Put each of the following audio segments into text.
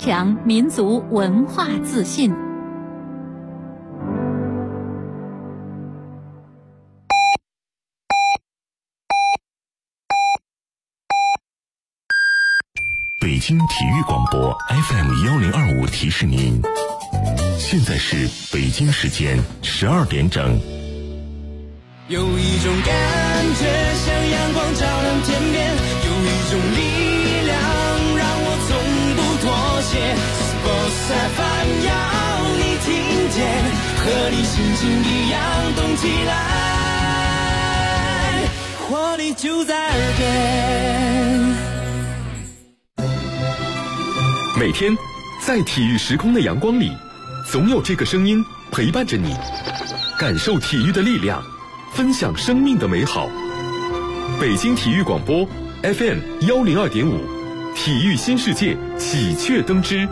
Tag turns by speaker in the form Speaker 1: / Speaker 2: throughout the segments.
Speaker 1: 强民族文化自信。
Speaker 2: 北京体育广播 FM1025 提示您，现在是北京时间12点整。
Speaker 3: 有一种感觉像阳光照亮天边，有一种力量让我从不妥协。Sports FM 要你听见，和你心情一样动起来，活力就在耳边。
Speaker 4: 每天在体育时空的阳光里，总有这个声音陪伴着你，感受体育的力量，分享生命的美好。北京体育广播 FM102.5， 体育新世界喜鹊登枝。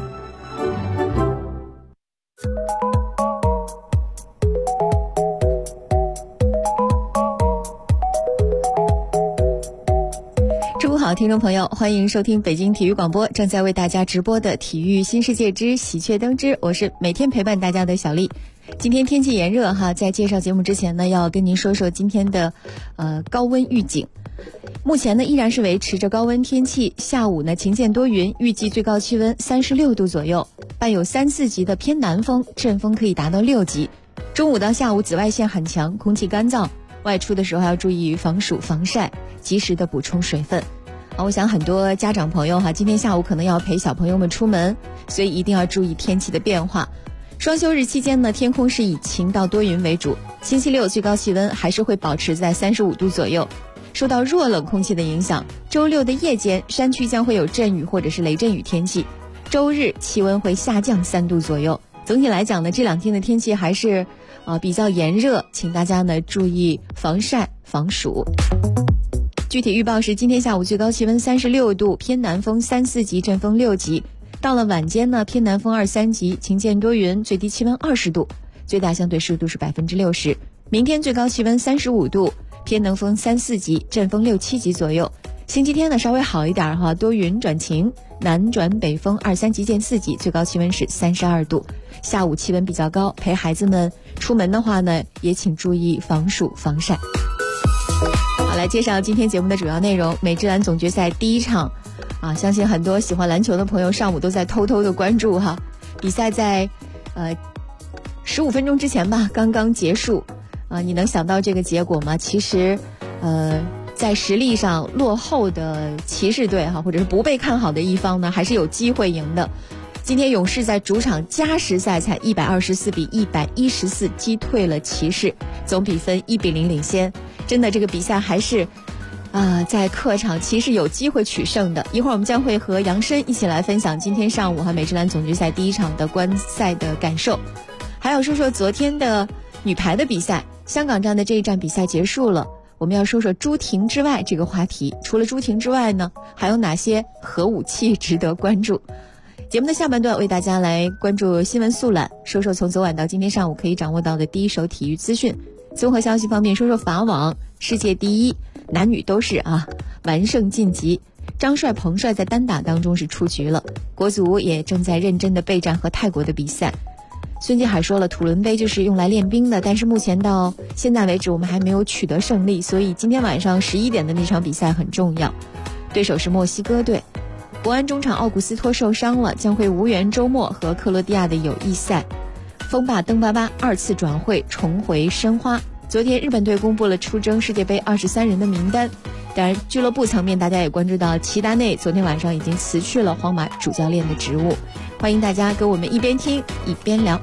Speaker 5: 中午好，听众朋友，欢迎收听北京体育广播正在为大家直播的体育新世界之喜鹊登枝，我是每天陪伴大家的小丽。今天天气炎热哈，在介绍节目之前呢，要跟您说说今天的高温预警。目前呢依然是维持着高温天气，下午呢晴间多云，预计最高气温36度左右，伴有3、4级的偏南风，阵风可以达到6级。中午到下午紫外线很强，空气干燥，外出的时候要注意防暑防晒，及时的补充水分。我想很多家长朋友今天下午可能要陪小朋友们出门，所以一定要注意天气的变化。双休日期间呢，天空是以晴到多云为主，星期六最高气温还是会保持在35度左右。受到弱冷空气的影响，周六的夜间山区将会有阵雨或者是雷阵雨天气，周日气温会下降3度左右。总体来讲呢，这2天的天气还是比较炎热，请大家呢注意防晒防暑。具体预报是今天下午最高气温36度，偏南风3、4级，阵风6级。到了晚间呢，偏南风2、3级，晴间多云，最低气温20度，最大相对湿度是60%。明天最高气温35度，偏南风3、4级，阵风6、7级左右。星期天呢稍微好一点哈，多云转晴，南转北风2、3级见4级，最高气温是32度。下午气温比较高，陪孩子们出门的话呢，也请注意防暑防晒。好，来介绍今天节目的主要内容。美职篮总决赛第一场相信很多喜欢篮球的朋友上午都在偷偷的关注哈。比赛在15分钟之前吧刚刚结束你能想到这个结果吗？其实在实力上落后的骑士队或者是不被看好的一方呢，还是有机会赢的。今天勇士在主场加时赛才124比114击退了骑士，总比分1比0领先。真的这个比赛还是在客场骑士有机会取胜的。一会儿我们将会和杨申一起来分享今天上午美职篮总决赛第一场的观赛的感受，还要说说昨天的女排的比赛。香港站的这一站比赛结束了，我们要说说朱婷之外这个话题。除了朱婷之外呢，还有哪些核武器值得关注？节目的下半段为大家来关注新闻速览，说说从昨晚到今天上午可以掌握到的第一手体育资讯。综合消息方面，说说法网世界第一，男女都是完胜晋级。张帅彭帅在单打当中是出局了，国足也正在认真的备战和泰国的比赛。孙继海说了，土伦杯就是用来练兵的，但是目前到现在为止我们还没有取得胜利，所以今天晚上11点的那场比赛很重要，对手是墨西哥队。国安中场奥古斯托受伤了，将会无缘周末和克罗地亚的友谊赛。锋霸登巴巴2次转会重回申花。昨天日本队公布了出征世界杯23人的名单，当然俱乐部层面大家也关注到齐达内昨天晚上已经辞去了皇马主教练的职务。欢迎大家跟我们一边听一边聊。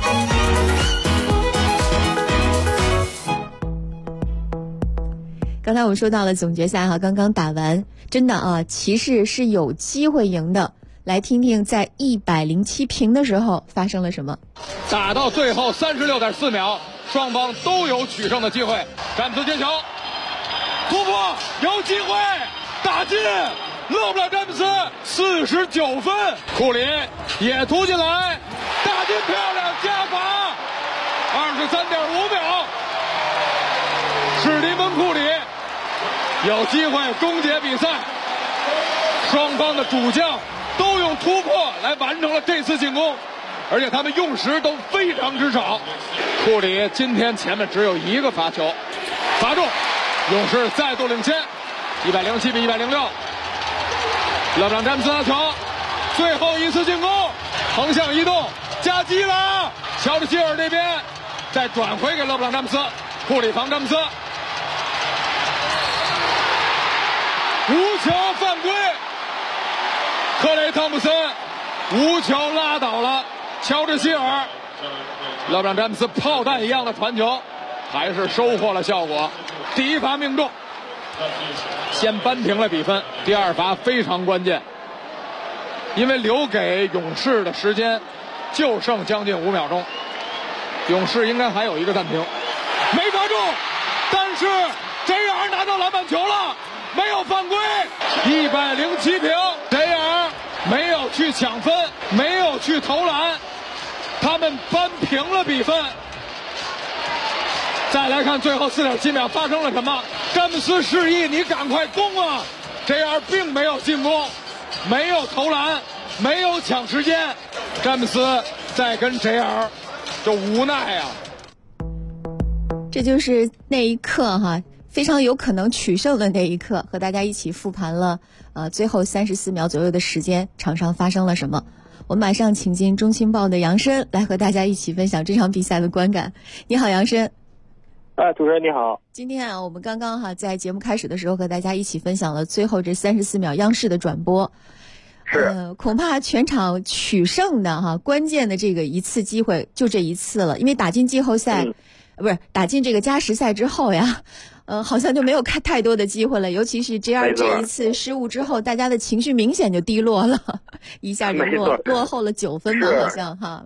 Speaker 5: 刚才我们说到了总决赛刚刚打完，真的骑士是有机会赢的。来听听在107平的时候发生了什么。
Speaker 6: 打到最后36.4秒，双方都有取胜的机会。詹姆斯接球，突破，有机会，打进，勒布朗詹姆斯49分，库里也突进来，打进，漂亮，加罚，23.5秒，史蒂芬库里有机会终结比赛。双方的主将都用突破来完成了这次进攻，而且他们用时都非常之少。库里今天前面只有一个罚球，罚中，勇士再度领先，107比106。勒布朗詹姆斯拿球，最后一次进攻，横向移动，夹击了，乔治希尔这边再转回给勒布朗詹姆斯，库里防詹姆斯，无球犯规，克雷汤普森无球拉倒了乔治希尔。勒布朗詹姆斯炮弹一样的传球，还是收获了效果。第一罚命中，先扳平了比分。第二罚非常关键，因为留给勇士的时间就剩将近5秒钟，勇士应该还有一个暂停。没罚中，但是JR拿到篮板球了，没有犯规，107平。JR没有去抢分，没有去投篮，他们扳平了比分。再来看最后4.7秒发生了什么？詹姆斯示意你赶快攻啊 ！JR 并没有进攻，没有投篮，没有抢时间。詹姆斯在跟 JR 就无奈啊。
Speaker 5: 这就是那一刻哈，非常有可能取胜的那一刻，和大家一起复盘了最后34秒左右的时间，场上发生了什么。我们马上请进中青报的杨申来和大家一起分享这场比赛的观感。你好，杨申。
Speaker 7: 主持人你好。
Speaker 5: 今天我们刚刚在节目开始的时候和大家一起分享了最后这34秒央视的转播。
Speaker 7: 是。
Speaker 5: 恐怕全场取胜的关键的这个一次机会就这一次了，因为打进季后赛，不是打进这个加时赛之后呀，好像就没有看太多的机会了。尤其是 JR 这一次失误之后，大家的情绪明显就低落了，一下就落后了9分吧，好像哈。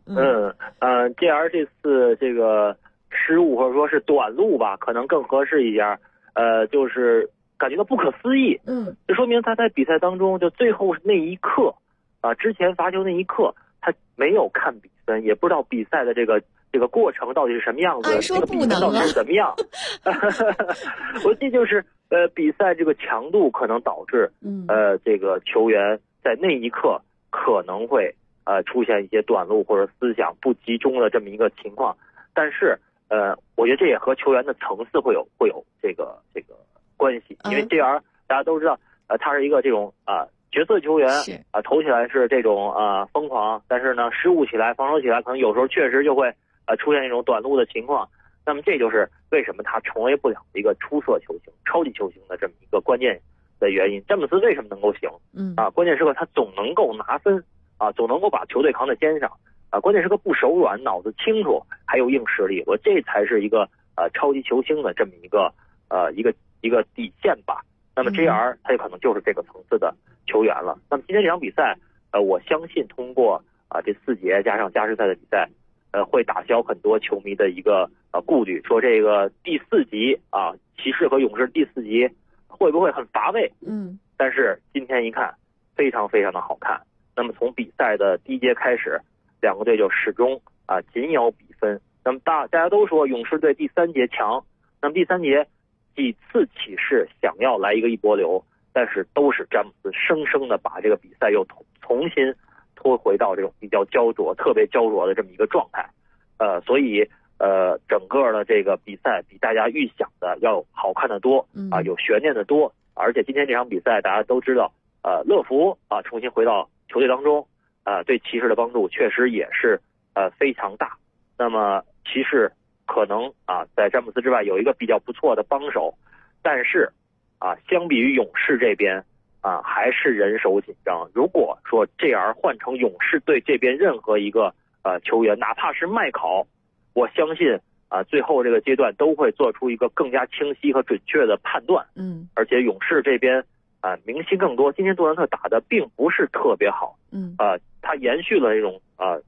Speaker 7: JR 这次这个失误或者说是短路吧，可能更合适一点。就是感觉到不可思议。这说明他在比赛当中就最后那一刻之前罚球那一刻他没有看比分，也不知道比赛的这个过程到底是什么样子，这个比分到底是怎么样。我这就是比赛这个强度可能导致这个球员在那一刻可能会出现一些短路或者思想不集中的这么一个情况。但是我觉得这也和球员的层次会有这个关系，因为 JR 大家都知道他是一个这种角色球员，投起来是这种疯狂，但是呢失误起来防守起来可能有时候确实就会出现一种短路的情况。那么这就是为什么他成为不了一个出色球星超级球星的这么一个关键的原因。詹姆斯为什么能够行关键时刻他总能够拿分总能够把球队扛在肩上关键时刻不手软，脑子清楚，还有硬实力，我这才是一个超级球星的这么一个底线吧。那么 JR 他就可能就是这个层次的球员了。那么今天这场比赛我相信通过这4节加上加时赛的比赛会打消很多球迷的一个顾虑，说这个第4集骑士和勇士第4集会不会很乏味。但是今天一看非常非常的好看。那么从比赛的第1节开始，两个队就始终紧咬比分。那么大家都说勇士队第3节强，那么第3节几次起势想要来一波流，但是都是詹姆斯生生的把这个比赛又重新拖回到这种比较焦灼特别焦灼的这么一个状态。所以整个的这个比赛比大家预想的要好看的多有悬念的多。而且今天这场比赛大家都知道乐福重新回到球队当中对骑士的帮助确实也是非常大。那么骑士可能在詹姆斯之外有一个比较不错的帮手，但是相比于勇士这边还是人手紧张。如果说 JR 换成勇士队这边任何一个球员，哪怕是麦考，我相信最后这个阶段都会做出一个更加清晰和准确的判断。而且勇士这边明星更多，今天杜兰特打的并不是特别好。他延续了这种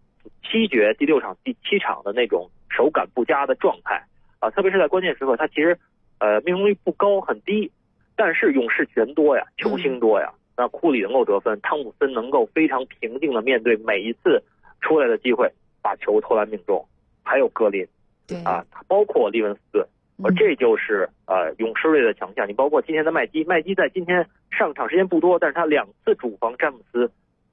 Speaker 7: 7局第6场第7场的那种手感不佳的状态特别是在关键时刻他其实命中率不高，很低，但是勇士人多呀，球星多呀。那库里能够得分，汤普森能够非常平静的面对每一次出来的机会把球投篮命中，还有格林包括利文斯顿。这就是勇士队的强项。你包括今天的麦基在今天上场时间不多，但是他2次主防詹姆斯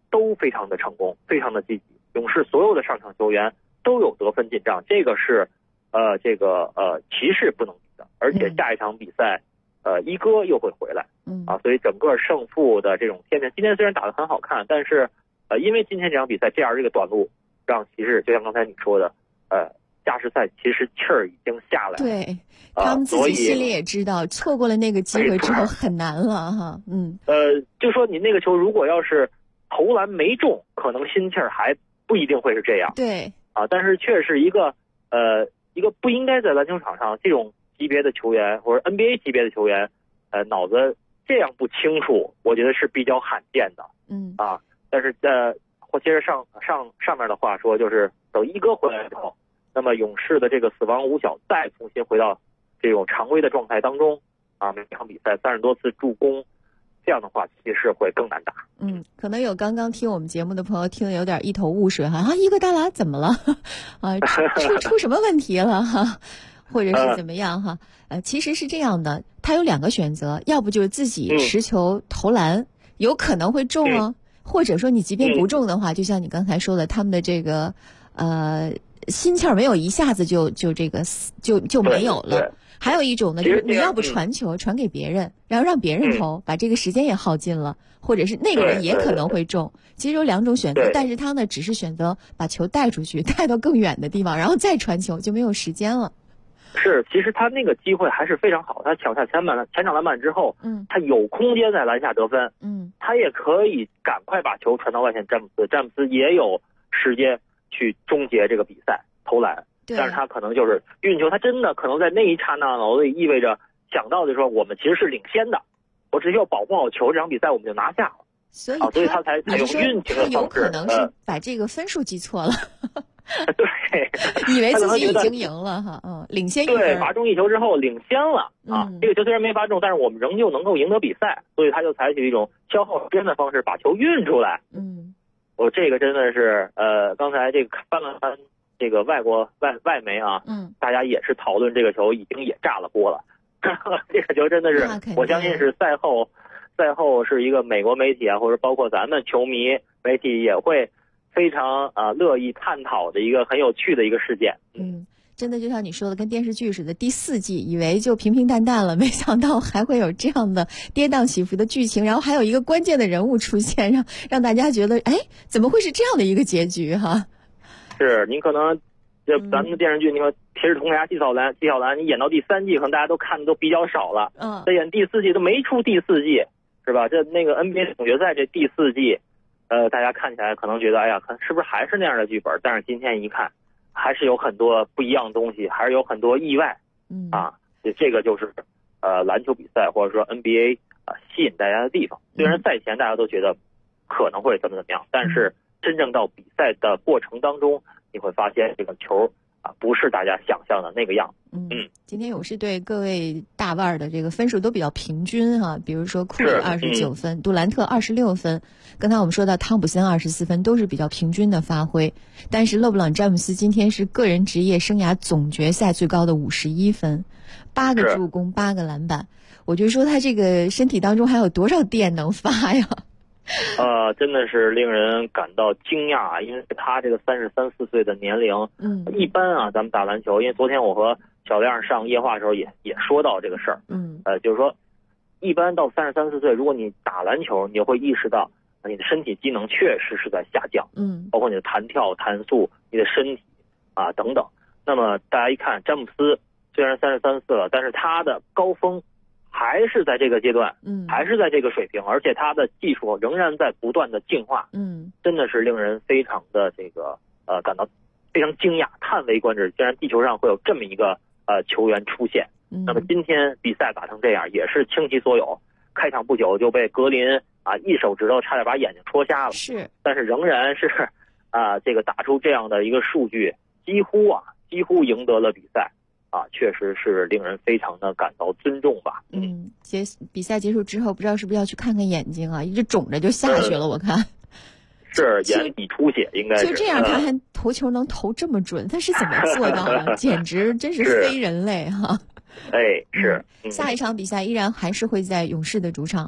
Speaker 7: 都非常的成功，非常的积极。勇士所有的上场球员都有得分进账，这个是骑士不能比的。而且下一场比赛，一哥又会回来，所以整个胜负的这种天平，今天虽然打得很好看，但是因为今天这场比赛这样这个短路，让骑士就像刚才你说的，加时赛其实气儿已经下来了。
Speaker 5: 对，他们自己心里也知道，错过了那个机会之后很难了哈。
Speaker 7: 就说你那个球如果要是投篮没中，可能心气儿还不一定会是这样。
Speaker 5: 对，
Speaker 7: 但是却是一个不应该在篮球场上这种级别的球员或者 NBA 级别的球员，脑子这样不清楚，我觉得是比较罕见的。但是接着上面的话说，就是等一哥回来之后，那么勇士的这个死亡五小再重新回到这种常规的状态当中每场比赛30多次助攻，这样的话其实会更难打。
Speaker 5: 可能有刚刚听我们节目的朋友听得有点一头雾水哈，伊戈达拉怎么了出什么问题了哈，或者是怎么样哈？其实是这样的，他有2个选择，要不就是自己持球投篮，有可能会中哦，或者说你即便不中的话，就像你刚才说的，他们的这个心气儿没有一下子就没有了。还有一种呢，就是你要不传球传给别人，然后让别人投，把这个时间也耗尽了，或者是那个人也可能会中。其实有2种选择，但是他呢只是选择把球带出去，带到更远的地方，然后再传球，就没有时间了。
Speaker 7: 是，其实他那个机会还是非常好，他抢下前场篮板之后，他有空间在篮下得分，他也可以赶快把球传到外线，詹姆斯也有时间去终结这个比赛投篮。但是他可能就是运球，他真的可能在那一刹那脑子里意味着想到的说，我们其实是领先的，我只需要保护好球，这场比赛我们就拿下了。
Speaker 5: 所以
Speaker 7: 他才用运球的方式。
Speaker 5: 他有可能是把这个分数记错了。
Speaker 7: 对，
Speaker 5: 以为自己已经赢了哈，领先一分。
Speaker 7: 对，罚中一球之后领先了这个球虽然没罚中，但是我们仍旧能够赢得比赛，所以他就采取一种消耗时间的方式把球运出来。我这个真的是刚才这个翻了翻这个外媒大家也是讨论这个球，已经也炸了锅了。这个球真的是，我相信是赛后是一个美国媒体或者包括咱们球迷媒体也会非常乐意探讨的一个很有趣的一个事件。
Speaker 5: 真的就像你说的，跟电视剧似的，第4季以为就平平淡淡了，没想到还会有这样的跌宕起伏的剧情，然后还有一个关键的人物出现，让大家觉得怎么会是这样的一个结局哈？是，
Speaker 7: 您可能咱们的电视剧，你说《铁齿铜牙纪晓岚》，你演到第3季，可能大家都看的都比较少了。再演第4季都没出第4季，是吧？那个 NBA 总决赛这第4季，大家看起来可能觉得，是不是还是那样的剧本？但是今天一看，还是有很多不一样的东西，还是有很多意外。这个就是篮球比赛或者说 NBA 吸引大家的地方。虽然赛前大家都觉得可能会怎么样，但是真正到比赛的过程当中，你会发现这个球不是大家想象的那个样子。
Speaker 5: 今天勇士队各位大腕的这个分数都比较平均哈，比如说库里29分，杜兰特26分，刚才我们说到汤普森24分，都是比较平均的发挥。但是勒布朗詹姆斯今天是个人职业生涯总决赛最高的51分，8个助攻，8个篮板。我就说他这个身体当中还有多少电能发呀？
Speaker 7: 真的是令人感到惊讶，因为他这个33、34岁的年龄，一般咱们打篮球，因为昨天我和小亮上夜话的时候也说到这个事儿，就是说，一般到33、34岁，如果你打篮球，你就会意识到你的身体机能确实是在下降，包括你的弹跳、弹速、你的身体等等。那么大家一看，詹姆斯虽然33、34了，但是他的高峰还是在这个阶段，还是在这个水平，而且他的技术仍然在不断的进化，真的是令人非常的感到非常惊讶，叹为观止。既然地球上会有这么一个球员出现，那么今天比赛打成这样也是倾其所有。开场不久就被格林一手指头差点把眼睛戳瞎了，但是仍然是这个打出这样的一个数据，几乎赢得了比赛。确实是令人非常的感到尊重吧。
Speaker 5: 比赛结束之后，不知道是不是要去看看眼睛一直肿着就下去了。我看
Speaker 7: 是眼底出血，应该是。
Speaker 5: 就这样，他还投球能投这么准，他是怎么做到的？简直真是非人类哈！
Speaker 7: 是。
Speaker 5: 下一场比赛依然还是会在勇士的主场哈。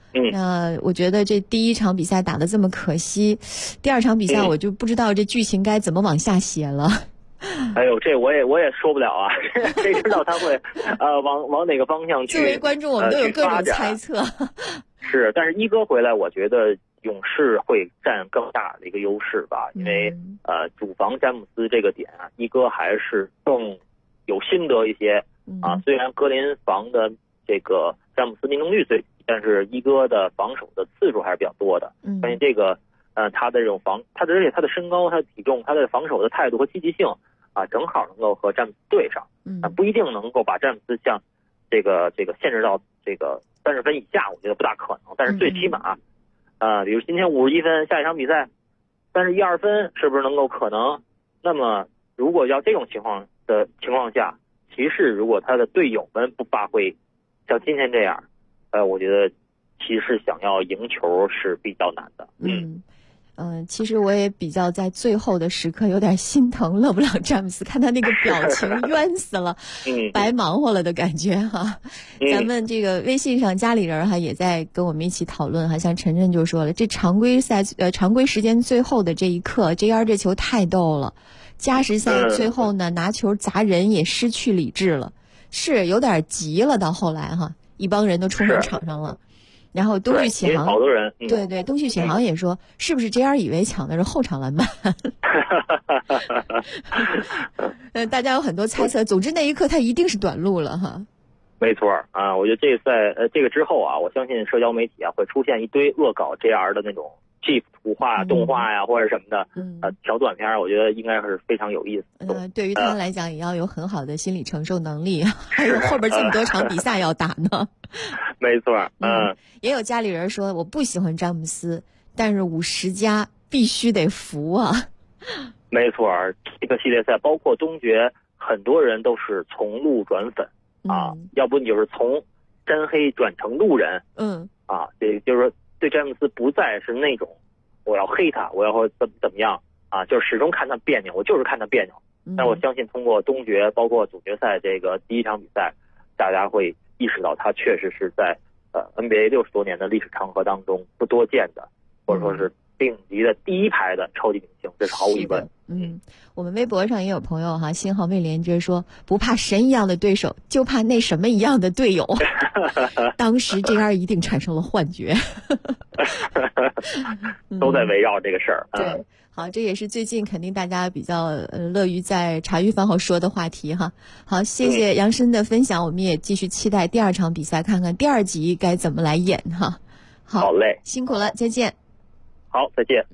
Speaker 5: 那我觉得这第一场比赛打得这么可惜，第二场比赛我就不知道这剧情该怎么往下写了。
Speaker 7: 哎呦，这我也说不了啊，谁知道他会往哪个方向去？
Speaker 5: 作为观众，我们都有各种猜测。
Speaker 7: 是，但是一哥回来，我觉得勇士会占更大的一个优势吧，因为主防詹姆斯这个点啊，一哥还是更有心得一些啊。虽然格林防的这个詹姆斯命中率最低，但是一哥的防守的次数还是比较多的。相信这个他的这种而且他的身高、他的体重、他的防守的态度和积极性啊，正好能够和詹姆斯对上。那不一定能够把詹姆斯像这个限制到这个30分以下，我觉得不大可能。但是最起码比如今天51分，下一场比赛31、2分，是不是能够可能？那么如果要这种情况下，骑士如果他的队友们不发挥像今天这样，我觉得骑士想要赢球是比较难的。
Speaker 5: 其实我也比较在最后的时刻有点心疼勒布朗詹姆斯，看他那个表情冤死了，白忙活了的感觉哈。咱们这个微信上家里人哈也在跟我们一起讨论哈，像晨晨就说了，这常规时间最后的这一刻，JR 这球太逗了，加时赛最后呢拿球砸人也失去理智了，是有点急了，到后来哈，一帮人都冲上场上了。然后东契奇航，
Speaker 7: 好多人，
Speaker 5: 对，东契奇航也说，是不是 JR 以为抢的是后场篮板？大家有很多猜测。总之那一刻他一定是短路了哈。
Speaker 7: 没错啊，我觉得这个之后啊，我相信社交媒体啊会出现一堆恶搞 JR 的那种 GIF 图画、动画呀或者什么的，小短片，我觉得应该是非常有意思。
Speaker 5: 对于他来讲，也要有很好的心理承受能力，还有后边这么多场比赛要打呢。
Speaker 7: 没错，
Speaker 5: 也有家里人说我不喜欢詹姆斯，但是50加必须得服啊。
Speaker 7: 没错，这个系列赛包括东决，很多人都是从路转粉啊，要不你就是从沾黑转成路人，这就是说对詹姆斯不再是那种我要黑他，我要怎么样啊，就是始终看他别扭，我就是看他别扭。但我相信通过东决包括总决赛这个第一场比赛，大家会意识到他确实是在NBA 60多年的历史长河当中不多见的，或者说是顶级的第一排的超级明星，这是毫无疑问。
Speaker 5: 我们微博上也有朋友哈，星号未连接说，不怕神一样的对手，就怕那什么一样的队友。当时JR一定产生了幻觉。
Speaker 7: 都在围绕这个事儿。
Speaker 5: 对，好，这也是最近肯定大家比较乐于在茶余饭后说的话题哈。好，谢谢杨申的分享，我们也继续期待第二场比赛，看看第二集该怎么来演哈。
Speaker 7: 好嘞，
Speaker 5: 辛苦了，再见。
Speaker 7: 好，再见。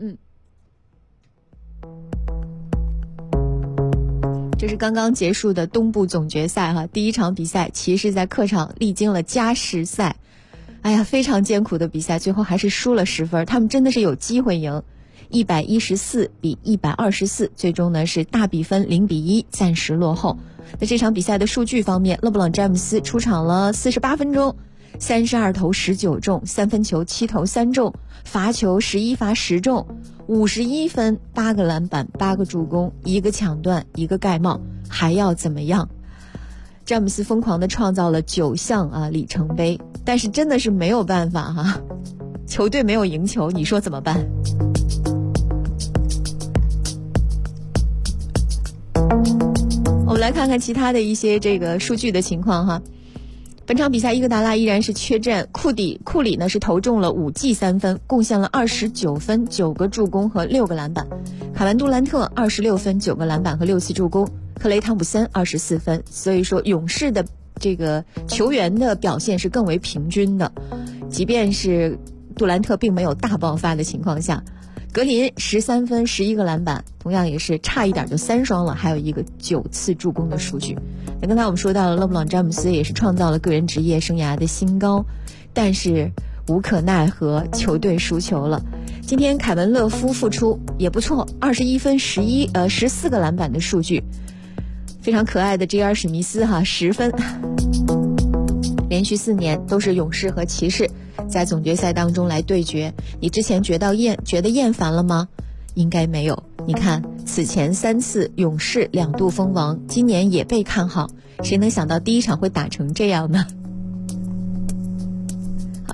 Speaker 5: 这是刚刚结束的东部总决赛哈，第一场比赛骑士在客场历经了加时赛，哎呀，非常艰苦的比赛，最后还是输了10分，他们真的是有机会赢，114比124，最终呢是大比分0比1暂时落后。那这场比赛的数据方面，勒布朗詹姆斯出场了48分钟，32投19中，3分球7投3中，罚球11罚10中，51分，8个篮板8个助攻，1个抢断1个盖帽，还要怎么样？詹姆斯疯狂地创造了9项里程碑，但是真的是没有办法哈，球队没有赢球，你说怎么办？我们来看看其他的一些这个数据的情况哈。本场比赛伊戈达拉依然是缺阵，库里呢是投中了5记3分，贡献了29分9个助攻和6个篮板。凯文杜兰特26分9个篮板和6次助攻，克雷汤普森24分。所以说勇士的这个球员的表现是更为平均的，即便是杜兰特并没有大爆发的情况下，格林13分11个篮板，同样也是差一点就3双了，还有一个9次助攻的数据。那刚才我们说到了勒布朗詹姆斯也是创造了个人职业生涯的新高，但是无可奈何球队输球了。今天凯文勒夫复出也不错，21分14个篮板的数据。非常可爱的 JR 史密斯哈10分。连续4年都是勇士和骑士在总决赛当中来对决，你之前觉得厌烦了吗？应该没有。你看此前3次勇士2度封王，今年也被看好，谁能想到第一场会打成这样呢？好，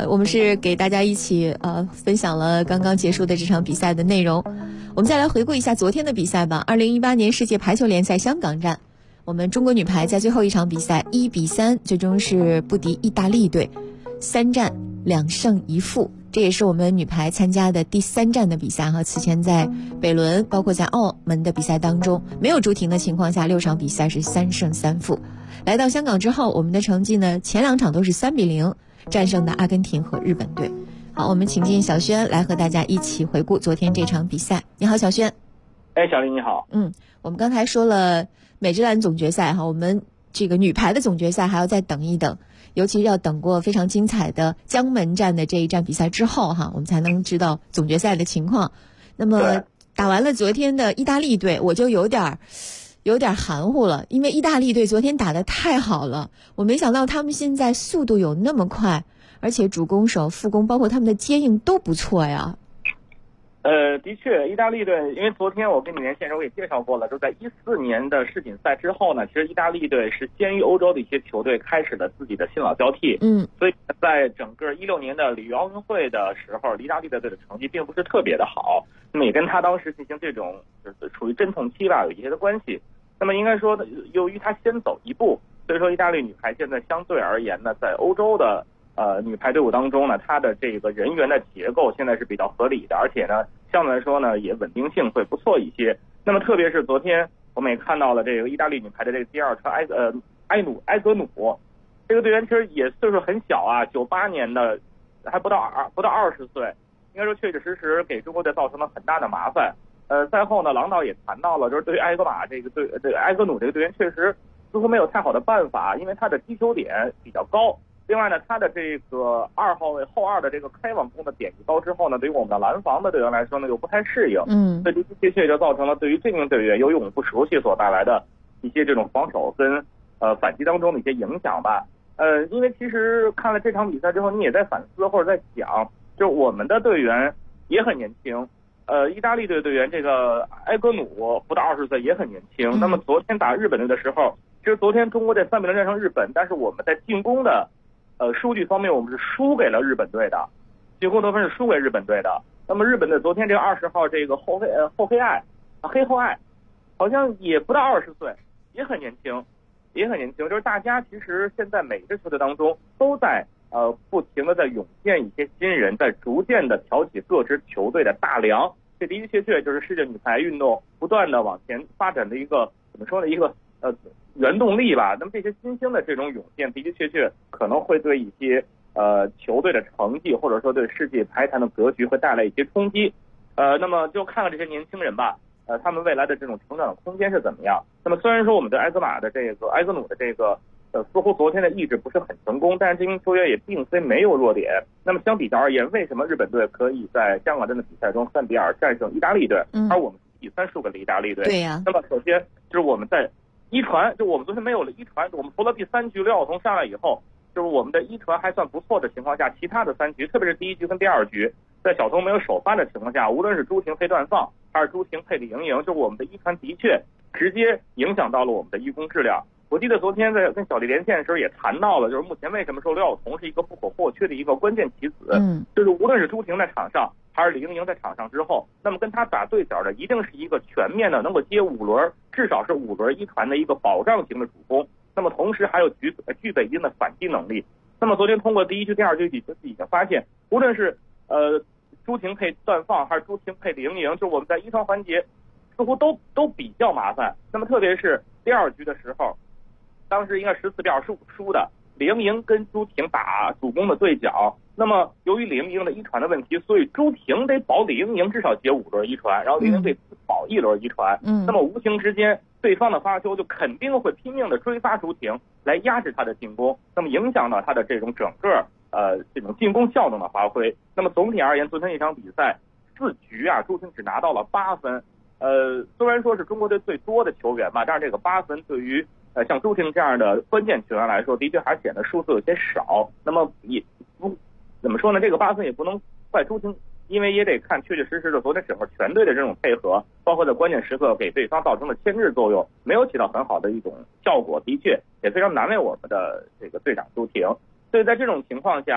Speaker 5: 我们是给大家一起分享了刚刚结束的这场比赛的内容。我们再来回顾一下昨天的比赛吧。2018年世界排球联赛香港站，我们中国女排在最后一场比赛1-3最终是不敌意大利队，3战2胜1负，这也是我们女排参加的第3站的比赛哈。此前在北仑包括在澳门的比赛当中，没有朱婷的情况下，6场比赛是3胜3负。来到香港之后，我们的成绩呢，前2场都是3-0战胜的阿根廷和日本队。好，我们请进小轩来和大家一起回顾昨天这场比赛。你好，小轩。
Speaker 7: 小丽你好。
Speaker 5: 我们刚才说了美职篮总决赛哈，我们这个女排的总决赛还要再等一等，尤其要等过非常精彩的江门站的这一站比赛之后哈，我们才能知道总决赛的情况。那么打完了昨天的意大利队，我就有点含糊了，因为意大利队昨天打得太好了，我没想到他们现在速度有那么快，而且主攻手、副攻包括他们的接应都不错呀。
Speaker 7: 的确，意大利队，因为昨天我跟你连线时候我也介绍过了，就在14年的世锦赛之后呢，其实意大利队是先于欧洲的一些球队开始了自己的新老交替。所以在整个16年的里约奥运会的时候，意大利队的成绩并不是特别的好，那么也跟他当时进行这种就是处于阵痛期吧有一些的关系。那么应该说，由于他先走一步，所以说意大利女排现在相对而言呢，在欧洲的女排队伍当中呢，它的这个人员的结构现在是比较合理的，而且呢，相对来说呢，也稳定性会不错一些。那么特别是昨天我们也看到了这个意大利女排的这个第2车埃格努，这个队员其实也岁数很小啊，98年的，还不到20岁，应该说确确实实给中国队造成了很大的麻烦。赛后呢，郎导也谈到了，就是对于埃格努这个队员确实似乎没有太好的办法，因为他的击球点比较高。另外呢，他的这个2号位后2的这个开网攻的点一高之后呢，对于我们的蓝防的队员来说呢，又不太适应。这的确就造成了对于这名队员由于我们不熟悉所带来的一些这种防守跟反击当中的一些影响吧。因为其实看了这场比赛之后，你也在反思或者在想，就我们的队员也很年轻。意大利队队员这个埃格努不到20岁也很年轻。那么昨天打日本队的时候，其实昨天中国队3-0战胜日本，但是我们在进攻的数据方面我们是输给了日本队的，进攻得分是输给日本队的。那么日本队昨天这个20号这个黑后爱好像也不到20岁，也很年轻。就是大家其实现在每个球队当中都在不停的在涌现一些新人，在逐渐的挑起各支球队的大梁。这的确就是世界女排运动不断的往前发展的一个怎么说呢，一个原动力吧。那么这些新兴的这种涌现的确可能会对一些球队的成绩或者说对世界排坛的格局会带来一些冲击。那么就看看这些年轻人吧，他们未来的这种成长的空间是怎么样。那么虽然说我们对埃格努的这个似乎昨天的意志不是很成功，但是这名球员也并非没有弱点。那么相比较而言，为什么日本队可以在香港站的比赛中3-2战胜意大利队，而我们1-3输给了意大利队？
Speaker 5: 对呀。
Speaker 7: 那么首先就是我们在一传，就我们昨天没有了一传，我们除了第3局刘晓彤上来以后，就是我们的一传还算不错的情况下，其他的3局，特别是第1局跟第2局，在小彤没有首发的情况下，无论是朱婷配段放还是朱婷配李盈莹，就我们的一传的确直接影响到了我们的一攻质量。我记得昨天在跟小丽连线的时候也谈到了，就是目前为什么说刘晓彤是一个不可或缺的一个关键棋子。就是无论是朱婷在场上还是李盈莹在场上之后，那么跟他打对角的一定是一个全面的能够接5轮，至少是5轮一传的一个保障型的主攻。那么同时还有具备一定的反击能力。那么昨天通过第1局、第2局已经发现，无论是朱婷配段放还是朱婷配李盈莹，就我们在一传环节似乎都比较麻烦。那么特别是第2局的时候，当时应该14-25输的，李盈莹跟朱婷打主攻的对角。那么由于李盈莹的一传的问题，所以朱婷得保李盈莹至少接5轮一传，然后李盈莹得保1轮一传。那么无形之间对方的发球就肯定会拼命的追发朱婷，来压制她的进攻，那么影响到她的这种整个这种进攻效能的发挥。那么总体而言，昨天一场比赛4局啊，朱婷只拿到了8分。虽然说是中国队最多的球员吧，但是这个8分对于像朱婷这样的关键球员来说，的确还显得数字有些少。那么也不怎么说呢，这个8分也不能怪朱婷，因为也得看确确实实的昨天整个全队的这种配合，包括在关键时刻给对方造成的牵制作用，没有起到很好的一种效果，的确也非常难为我们的这个队长朱婷。所以在这种情况下，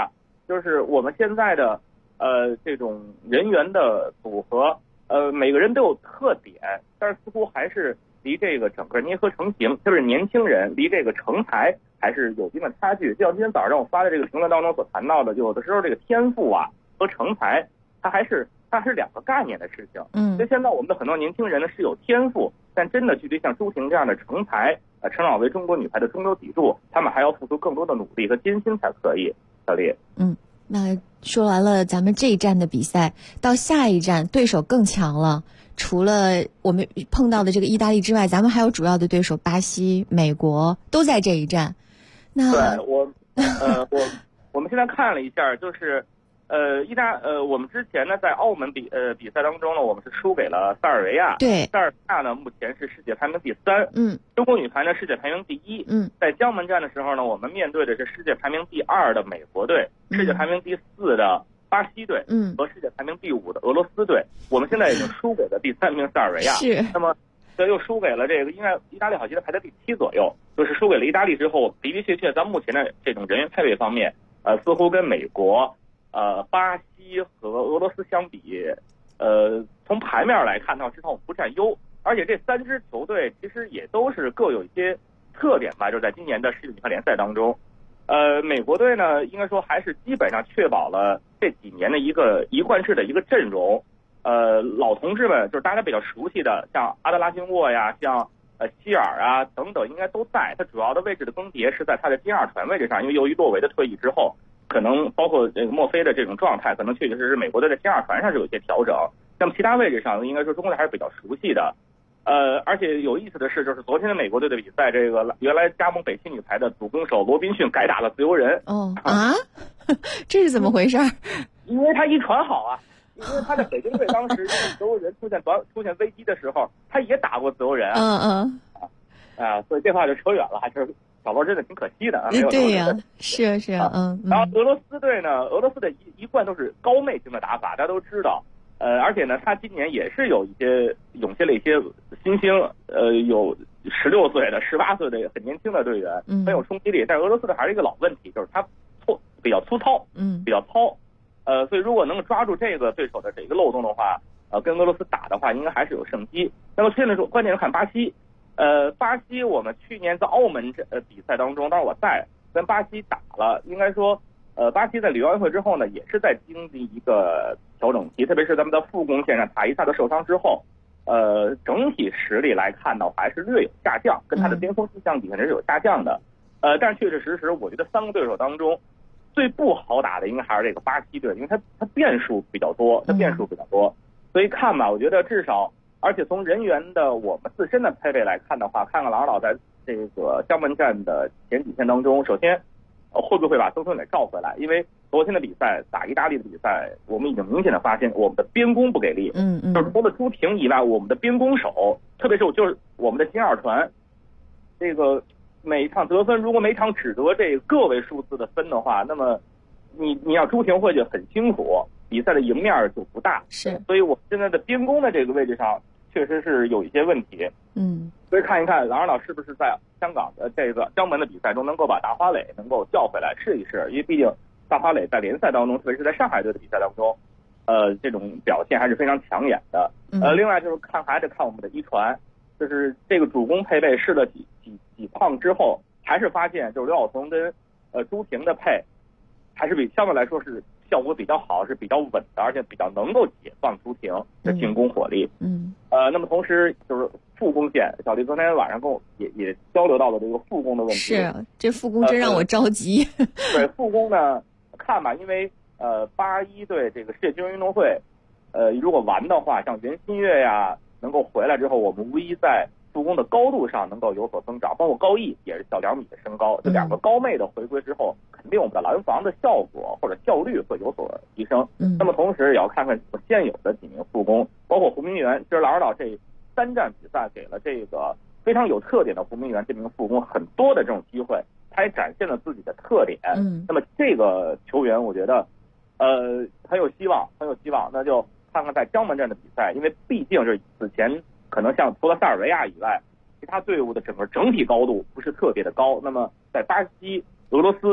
Speaker 7: 就是我们现在的这种人员的组合，每个人都有特点，但是似乎还是离这个整个捏合成型，就是年轻人离这个成才还是有一定的差距。就像今天早上我发的这个评论当中所谈到的，就有的时候这个天赋啊和成才，它是两个概念的事情。所以现在我们的很多年轻人呢是有天赋，但真的距离像朱婷这样的成才，成长为中国女排的中流砥柱，他们还要付出更多的努力和艰辛才可以。小丽，
Speaker 5: 那说完了咱们这一站的比赛，到下一站对手更强了。除了我们碰到的这个意大利之外，咱们还有主要的对手巴西、美国都在这一站。那
Speaker 7: 对我们现在看了一下，就是我们之前呢在澳门比赛当中呢，我们是输给了塞尔维亚。
Speaker 5: 对，
Speaker 7: 塞尔维亚呢目前是世界排名第3，中国女排呢世界排名第1。在江门站的时候呢，我们面对的是世界排名第2的美国队，世界排名第4的巴西队，和世界排名第5的俄罗斯队。我们现在已经输给了第3名塞尔维亚，
Speaker 5: 是。那
Speaker 7: 么又输给了这个应该意大利，好像排在第7左右。就是输给了意大利之后，的的确确咱目前的这种人员配备方面，似乎跟美国、巴西和俄罗斯相比，从牌面来看的话，至少我们不占优。而且这3支球队其实也都是各有一些特点吧，就是在今年的世界女排联赛当中。美国队呢，应该说还是基本上确保了这几年的一个一贯制的一个阵容。老同志们，就是大家比较熟悉的，像阿德拉辛沃呀，像希尔啊等等，应该都在。他主要的位置的更迭是在他的金2传位置上，因为由于洛维的退役之后，可能包括这个墨菲的这种状态，可能确确实实美国队在金2传上是有一些调整。那么其他位置上，应该说中国队还是比较熟悉的。而且有意思的是，就是昨天的美国队的比赛，这个原来加盟北汽女排的主攻手罗宾逊改打了自由人。
Speaker 5: 这是怎么回事？
Speaker 7: 因为他一传好啊。因为他在北京队当时自由人出现危机的时候，他也打过自由人所以这话就扯远了，还是小罗真的挺可惜的啊。
Speaker 5: 对呀，是然
Speaker 7: 后俄罗斯队呢，俄罗斯的一贯都是高妹型的打法，大家都知道。而且呢，他今年也是涌现了一些新星，有16岁的、18岁的很年轻的队员，很有冲击力。但是俄罗斯的还是一个老问题，就是他比较粗糙，比较糙。所以如果能抓住这个对手的这个漏洞的话，跟俄罗斯打的话，应该还是有胜机。那么现在关键是看巴西，巴西我们去年在澳门比赛当中，当时我在跟巴西打了，应该说，巴西在里约奥运会之后呢，也是在经历一个调整期，特别是咱们的副攻线上塔伊萨的受伤之后，整体实力来看呢，还是略有下降，跟他的巅峰期相比肯定是有下降的。但是确确实实，我觉得3个对手当中，最不好打的应该还是这个巴西队，因为它变数比较多，所以看吧，我觉得至少，而且从人员的我们自身的配备来看的话，看看郎老在这个江门站的前几天当中，首先会不会把曾孙磊召回来？因为昨天的比赛打意大利的比赛，我们已经明显的发现我们的边攻不给力，就是除了朱婷以外，我们的边攻手，特别是就是我们的金2传，这个。每场得分，如果每场只得这个位数字的分的话，那么你要朱婷会就很辛苦，比赛的赢面就不大。
Speaker 5: 是，
Speaker 7: 所以我现在的边攻的这个位置上确实是有一些问题。所以看一看郎老是不是在香港的这个江门的比赛中能够把大花磊能够叫回来试一试，因为毕竟大花磊在联赛当中，特别是在上海队的比赛当中，这种表现还是非常抢眼的。另外就是还得看我们的一传。就是这个主攻配备试了几趟之后，还是发现就是刘晓彤跟朱婷的配，还是相对来说是效果比较好，是比较稳的，而且比较能够解放朱婷的进攻火力。那么同时就是副攻线，小丽昨天晚上跟我也交流到了这个副攻的问题。
Speaker 5: 是，这副攻真让我着急。
Speaker 7: 对副攻呢，看吧，因为81队这个世界军人运动会，如果玩的话，像袁心玥呀。能够回来之后，我们无疑在助攻的高度上能够有所增长，包括高毅也是小2米的身高，这2个高妹的回归之后，肯定我们的拦防的效果或者效率会有所提升。那么同时也要看看现有的几名副攻，包括胡明元，其实郎老这3站比赛给了这个非常有特点的胡明元这名副攻很多的这种机会，他也展现了自己的特点。那么这个球员我觉得很有希望，那就看看在江门站的比赛，因为毕竟是此前可能像除了塞尔维亚以外，其他队伍的整体高度不是特别的高。那么在巴西、俄罗斯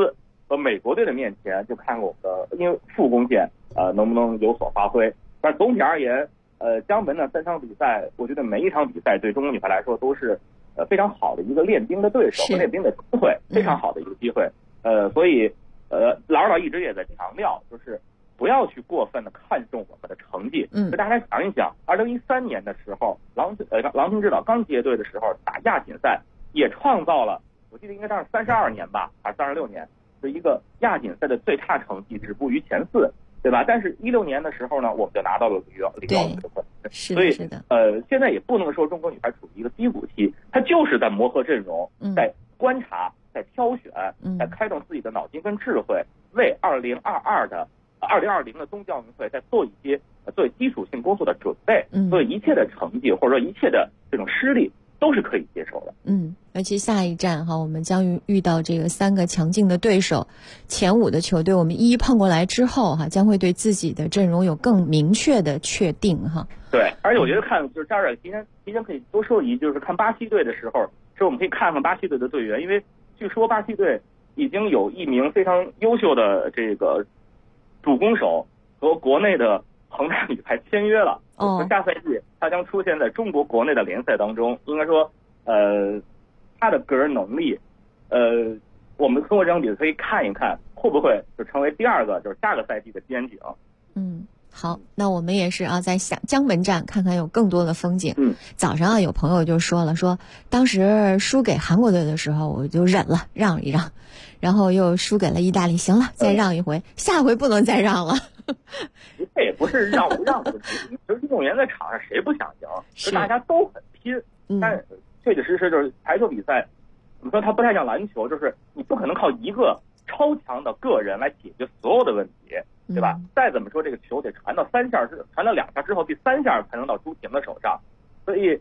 Speaker 7: 和美国队的面前，就看我们的因为副攻线能不能有所发挥。但是总体而言，江门呢3场比赛，我觉得每一场比赛对中国女排来说都是非常好的一个练兵的对手和练兵的机会，非常好的一个机会。所以老师一直也在强调，就是不要去过分的看重我们的成绩。大家来想一想，2013年的时候，郎平指导刚接队的时候打亚锦赛，也创造了，我记得应该是32年吧，还是36年，是一个亚锦赛的最差成绩，止步于前4，对吧？但是16年的时候呢，我们就拿到了里奥的冠军。所以现在也不能说中国女排处于一个低谷期，它就是在磨合阵容，在观察，在挑选，在开动自己的脑筋跟智慧，为2020的冬季奥运会再做一些基础性工作的准备。所以一切的成绩或者说一切的这种失利都是可以接受的。
Speaker 5: 而且下一站我们将遇到这个3个强劲的对手，前5的球队我们一一碰过来之后将会对自己的阵容有更明确的确定
Speaker 7: 对，而且我觉得就是这儿提前可以多说一句，就是看巴西队的时候，我们可以看看巴西队的队员，因为据说巴西队已经有一名非常优秀的这个主攻手和国内的恒大女排签约了。下赛季他将出现在中国国内的联赛当中。应该说，他的个人能力，我们通过这场比赛可以看一看，会不会就成为第2个就是下个赛季的边景。
Speaker 5: 好，那我们也是在江门站看看有更多的风景。早上有朋友就说了，说当时输给韩国队的时候我就忍了，让一让，然后又输给了意大利，行了，再让一回，下回不能再让了。
Speaker 7: 这也不是让不让的问题，其实运动员在场上谁不想赢，是大家都很拼。但确确实实就是排球比赛，你说它不太像篮球，就是你不可能靠一个超强的个人来解决所有的问题，对吧？再怎么说这个球得传到2下之后，第3下才能到朱婷的手上。所以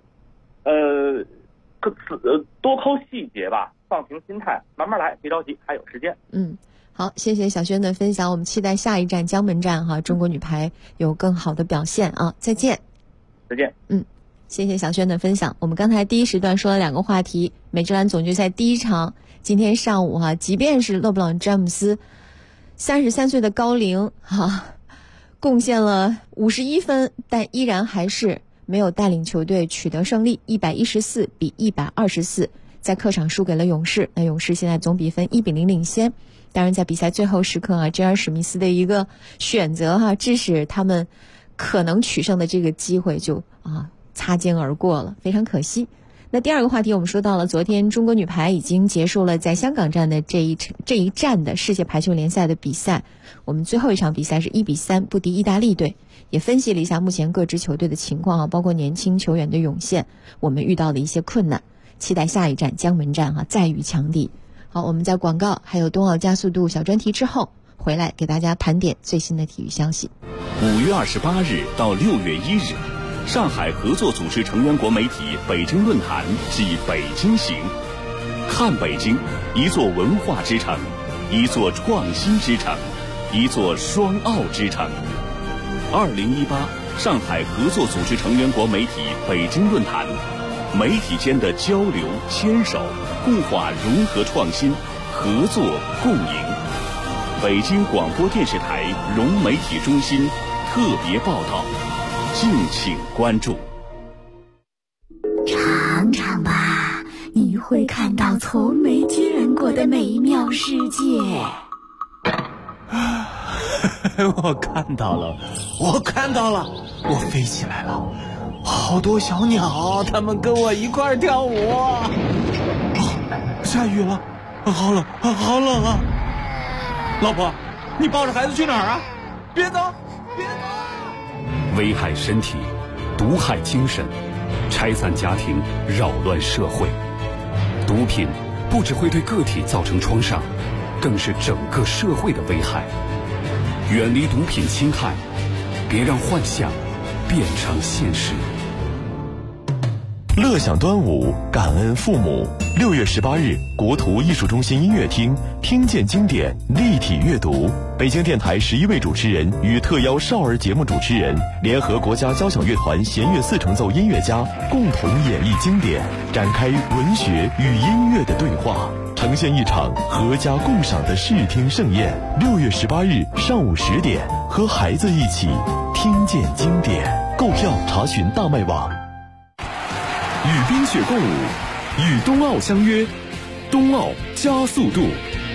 Speaker 7: 多抠细节吧，放平心态，慢慢来，别着急，还有时间。
Speaker 5: 好，谢谢小轩的分享，我们期待下一站江门站中国女排有更好的表现再见。
Speaker 7: 再见。
Speaker 5: 谢谢小轩的分享。我们刚才第一时段说了2个话题，美职篮总决赛第1场，今天上午即便是勒布朗詹姆斯33岁的高龄贡献了51分，但依然还是没有带领球队取得胜利，114比124，在客场输给了勇士。那勇士现在总比分1比0领先。当然在比赛最后时刻JR 史密斯的一个选择致使他们可能取胜的这个机会就擦肩而过了，非常可惜。那第2个话题，我们说到了昨天中国女排已经结束了在香港站的这一站的世界排球联赛的比赛，我们最后一场比赛是1比3不敌意大利队，也分析了一下目前各支球队的情况包括年轻球员的涌现，我们遇到的一些困难，期待下一站江门站再遇强敌。好，我们在广告还有冬奥加速度小专题之后回来给大家盘点最新的体育消息。
Speaker 2: 5月28日到6月1日，上海合作组织成员国媒体北京论坛暨北京行，看北京，一座文化之城，一座创新之城，一座双奥之城。2018上海合作组织成员国媒体北京论坛，媒体间的交流牵手，固化融合创新，合作共赢。北京广播电视台融媒体中心特别报道，敬请关注。
Speaker 8: 尝尝吧，你会看到从没见过的美妙世界。
Speaker 9: 我看到了，我飞起来了，好多小鸟，它们跟我一块儿跳舞。下雨了，好冷啊！老婆，你抱着孩子去哪儿啊？别走！
Speaker 2: 危害身体，毒害精神，拆散家庭，扰乱社会。毒品不只会对个体造成创伤，更是整个社会的危害。远离毒品侵害，别让幻想变成现实。
Speaker 10: 乐享端午，感恩父母。6月18日，国图艺术中心音乐厅，听见经典，立体阅读。北京电台11位主持人与特邀少儿节目主持人，联合国家交响乐团弦乐4重奏音乐家，共同演绎经典，展开文学与音乐的对话。 呈现一场阖家共赏的视听盛宴。6月18日上午10点，和孩子一起听见经典。购票查询大麦网。
Speaker 4: 与冰雪共舞，与冬奥相约，冬奥加速度。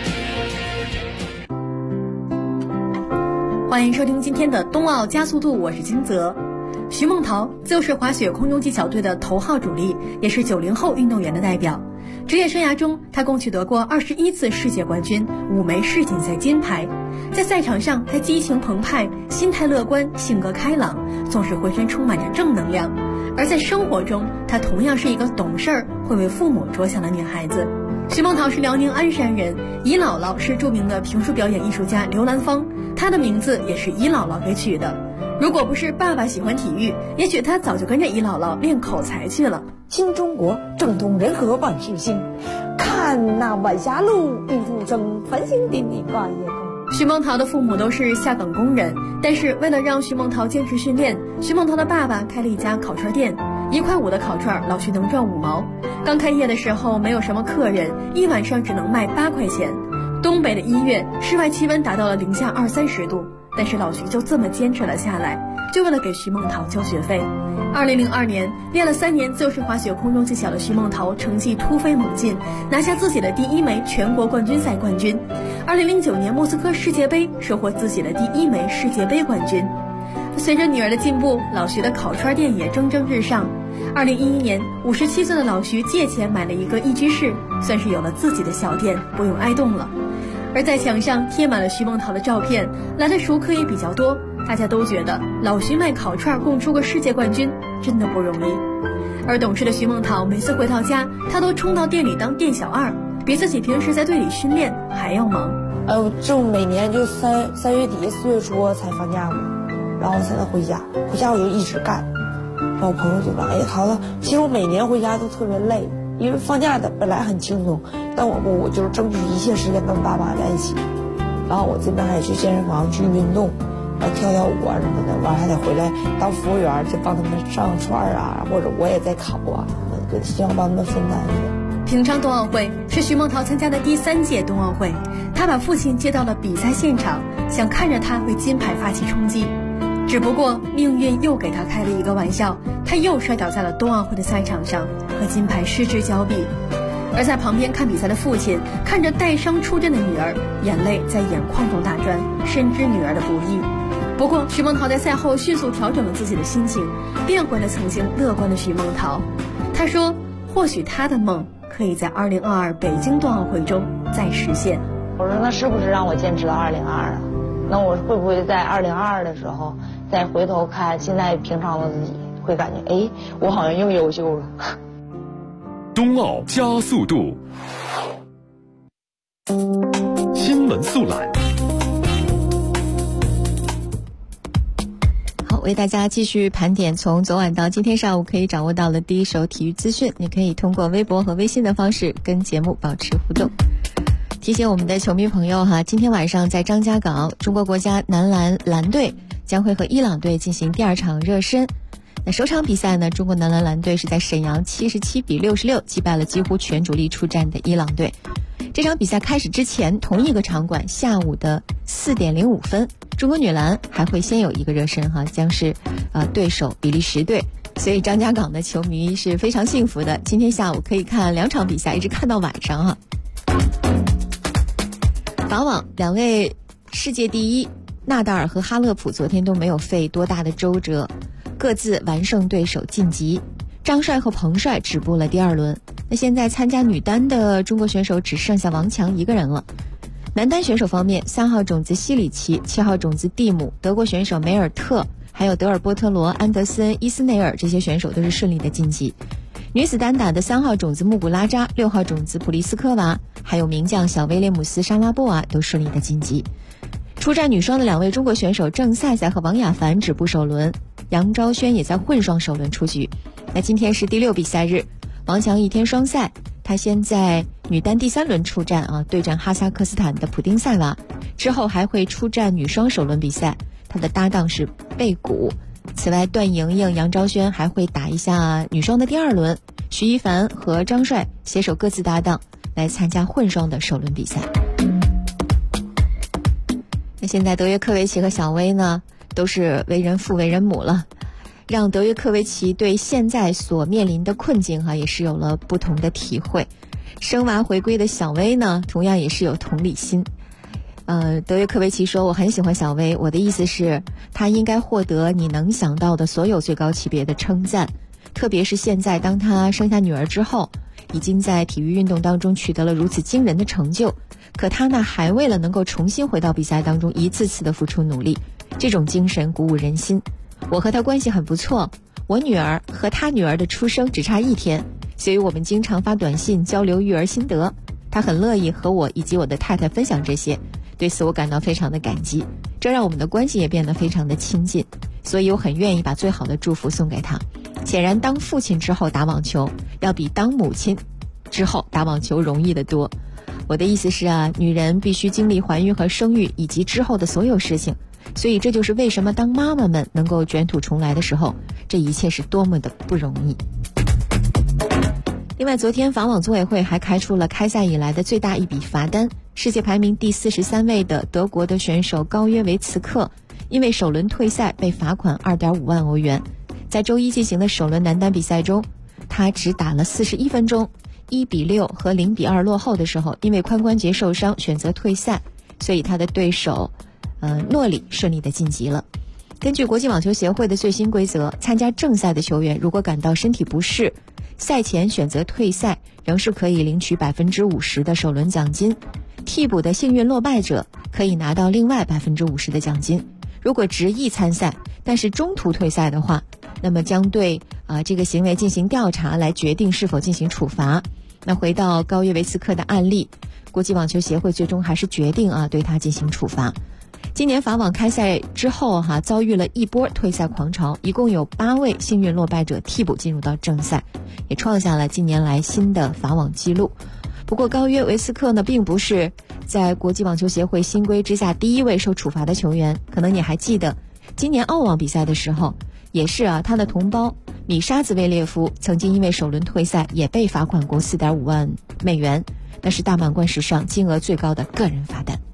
Speaker 11: 欢迎收听今天的冬奥加速度，我是金泽。徐梦桃自由式滑雪空中技巧队的头号主力，也是90后运动员的代表。职业生涯中，他共取得过21次世界冠军，5枚世锦赛金牌。在赛场上，他激情澎湃，心态乐观，性格开朗，总是浑身充满着正能量。而在生活中，她同样是一个懂事儿、会为父母着想的女孩子。徐梦桃是辽宁鞍山人，姨姥姥是著名的评书表演艺术家刘兰芳，她的名字也是姨姥姥给取的。如果不是爸爸喜欢体育，也许她早就跟着姨姥姥练口才去了。
Speaker 12: 新中国政通人和万事兴，看那晚霞路玉兔生，繁星点点半夜空。
Speaker 11: 徐梦桃的父母都是下岗工人，但是为了让徐梦桃坚持训练，徐梦桃的爸爸开了一家烤串店，1块5的烤串，老徐能赚5毛。刚开业的时候没有什么客人，一晚上只能卖8块钱。东北的1月，室外气温达到了零下20-30度，但是老徐就这么坚持了下来，就为了给徐梦桃交学费。2002年，练了3年自由式滑雪空中技巧的徐梦桃成绩突飞猛进，拿下自己的第1枚全国冠军赛冠军。2009年莫斯科世界杯，收获自己的第1枚世界杯冠军。随着女儿的进步，老徐的烤串店也蒸蒸日上。2011年，57岁的老徐借钱买了一个1居室，算是有了自己的小店，不用挨冻了。而在墙上贴满了徐梦桃的照片，来的熟客也比较多，大家都觉得老徐卖烤串供出个世界冠军真的不容易。而懂事的徐梦桃每次回到家，她都冲到店里当店小二，比自己平时在队里训练还要忙。
Speaker 12: 就每年就3月底4月初才放假嘛，然后才能回家，回家我就一直干。然后我朋友就说：“哎呀，桃子，其实我每年回家都特别累，因为放假的本来很轻松，但我就是争取一切时间跟爸妈在一起。然后我这边还去健身房去运动，跳跳舞啊什么的，完还得回来当服务员，就帮他们上串啊，或者我也在烤啊，希望帮他们分担一点。”
Speaker 11: 平昌冬奥会是徐梦桃参加的第3届冬奥会，她把父亲接到了比赛现场，想看着他为金牌发起冲击。只不过命运又给他开了一个玩笑，他又摔倒在了冬奥会的赛场上，和金牌失之交臂。而在旁边看比赛的父亲看着带伤出阵的女儿，眼泪在眼眶中打转，深知女儿的不易。不过徐梦桃在赛后迅速调整了自己的心情，变回了曾经乐观的徐梦桃。她说或许她的梦可以在2022北京冬奥会中再实现。
Speaker 12: 我说那是不是让我坚持到2022啊？那我会不会在2022的时候再回头看现在平常的自己，会感觉哎，我好像又优秀了。
Speaker 4: 冬奥加速度，新闻速览。
Speaker 5: 好，为大家继续盘点从昨晚到今天上午可以掌握到的第一手体育资讯，你可以通过微博和微信的方式跟节目保持互动。提醒我们的球迷朋友哈，今天晚上在张家港，中国国家男篮篮队将会和伊朗队进行第2场热身。那首场比赛呢，中国男篮篮队是在沈阳77-66击败了几乎全主力出战的伊朗队。这场比赛开始之前，同一个场馆下午的4点05分，中国女篮还会先有一个热身哈，将是对手比利时队。所以张家港的球迷是非常幸福的，今天下午可以看2场比赛，一直看到晚上哈。法网2位世界第一纳达尔和哈勒普昨天都没有费多大的周折，各自完胜对手晋级。张帅和彭帅止步了第2轮。那现在参加女单的中国选手只剩下王强一个人了。男单选手方面，3号种子西里奇、7号种子蒂姆、德国选手梅尔特，还有德尔波特罗、安德森、伊斯内尔这些选手都是顺利的晋级。女子单打的3号种子穆古拉扎、6号种子普利斯科娃，还有名将小威廉姆斯、莎拉波娃都顺利的晋级。出战女双的2位中国选手郑赛赛和王雅凡止步首轮，杨昭轩也在混双首轮出局。那今天是第6比赛日，王强1天双赛，他先在女单第3轮出战对战哈萨克斯坦的普丁塞娃，之后还会出战女双首轮比赛，他的搭档是贝古。此外，段莹莹、杨昭轩还会打一下女双的第2轮，徐一凡和张帅携手各自搭档， 来参加混双的首轮比赛。那现在德约科维奇和小威呢，都是为人父为人母了，让德约科维奇对现在所面临的困境也是有了不同的体会。生娃回归的小威呢，同样也是有同理心。德约科维奇说，我很喜欢小威，我的意思是他应该获得你能想到的所有最高级别的称赞，特别是现在当他生下女儿之后，已经在体育运动当中取得了如此惊人的成就，可他呢还为了能够重新回到比赛当中一次次的付出努力，这种精神鼓舞人心。我和他关系很不错，我女儿和他女儿的出生只差1天，所以我们经常发短信交流育儿心得，他很乐意和我以及我的太太分享这些，对此我感到非常的感激，这让我们的关系也变得非常的亲近，所以我很愿意把最好的祝福送给他。显然当父亲之后打网球要比当母亲之后打网球容易得多。我的意思是女人必须经历怀孕和生育以及之后的所有事情，所以这就是为什么当妈妈们能够卷土重来的时候，这一切是多么的不容易。另外，昨天法网组委会还开出了开赛以来的最大一笔罚单，世界排名第43位的德国的选手高约维茨克因为首轮退赛被罚款2.5万欧元。在周一进行的首轮男单比赛中，他只打了41分钟，1-6和0-2落后的时候，因为髋关节受伤选择退赛，所以他的对手诺里顺利的晋级了。根据国际网球协会的最新规则，参加正赛的球员如果感到身体不适，赛前选择退赛，仍是可以领取50%的首轮奖金。替补的幸运落败者可以拿到另外50%的奖金。如果执意参赛，但是中途退赛的话，那么将对这个行为进行调查，来决定是否进行处罚。那回到高约维茨克的案例，国际网球协会最终还是决定对他进行处罚。今年法网开赛之后遭遇了一波退赛狂潮，一共有8位幸运落败者替补进入到正赛，也创下了近年来新的法网纪录。不过高约维茨克呢，并不是在国际网球协会新规之下第一位受处罚的球员。可能你还记得今年澳网比赛的时候，也是他的同胞米沙兹维列夫曾经因为首轮退赛也被罚款过4.5万美元，那是大满贯史上金额最高的个人罚单。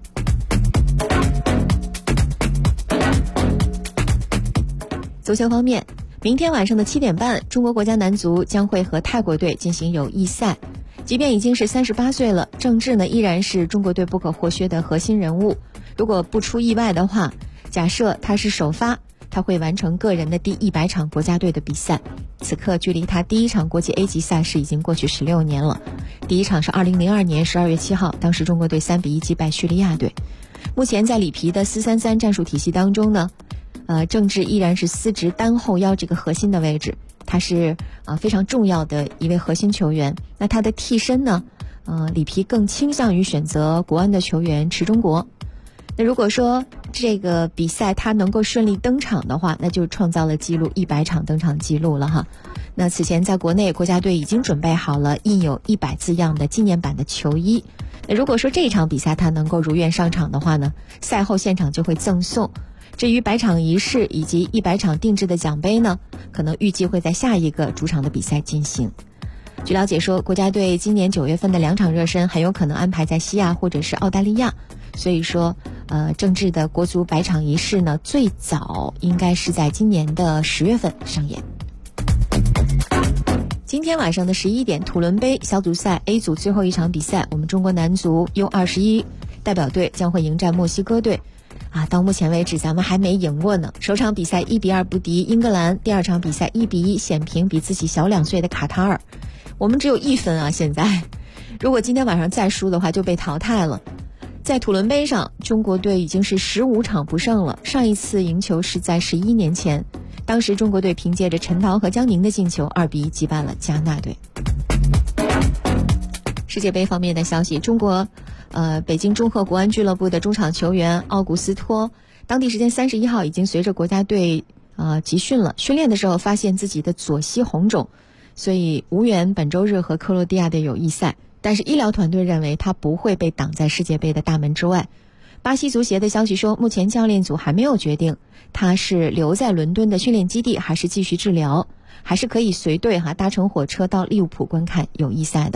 Speaker 5: 足球方面，明天晚上的7点半，中国国家男足将会和泰国队进行友谊赛。即便已经是38岁了，郑智呢依然是中国队不可或缺的核心人物。如果不出意外的话，假设他是首发，他会完成个人的第100场国家队的比赛。此刻距离他第一场国际 A 级赛事已经过去16年了。第一场是2002年12月7号，当时中国队3-1击败叙利亚队。目前在里皮的4-3-3战术体系当中呢，郑智依然是司职单后腰这个核心的位置，他是非常重要的一位核心球员。那他的替身呢，里皮更倾向于选择国安的球员池忠国。那如果说这个比赛他能够顺利登场的话，那就创造了纪录100场登场纪录了哈。那此前在国内国家队已经准备好了印有100字样的纪念版的球衣。那如果说这场比赛他能够如愿上场的话呢，赛后现场就会赠送。至于100场仪式以及100场定制的奖杯呢，可能预计会在下一个主场的比赛进行。据了解说，国家队今年9月份的2场热身很有可能安排在西亚或者是澳大利亚，所以说郑智的国足100场仪式呢，最早应该是在今年的10月份上演。今天晚上的11点，土伦杯小组赛 A 组最后一场比赛，我们中国男足 U21 代表队将会迎战墨西哥队。到目前为止咱们还没赢过呢。首场比赛1-2不敌英格兰，第二场比赛1-1险平比自己小2岁的卡塔尔。我们只有1分现在如果今天晚上再输的话就被淘汰了。在土伦杯上，中国队已经是15场不胜了，上一次赢球是在11年前，当时中国队凭借着陈涛和姜宁的进球2-1击败了加纳队。世界杯方面的消息，中国北京中赫国安俱乐部的中场球员奥古斯托，当地时间31号已经随着国家队集训了。训练的时候发现自己的左膝红肿，所以无缘本周日和克罗地亚的友谊赛。但是医疗团队认为他不会被挡在世界杯的大门之外。巴西足协的消息说，目前教练组还没有决定他是留在伦敦的训练基地还是继续治疗，还是可以随队搭乘火车到利物浦观看友谊赛的。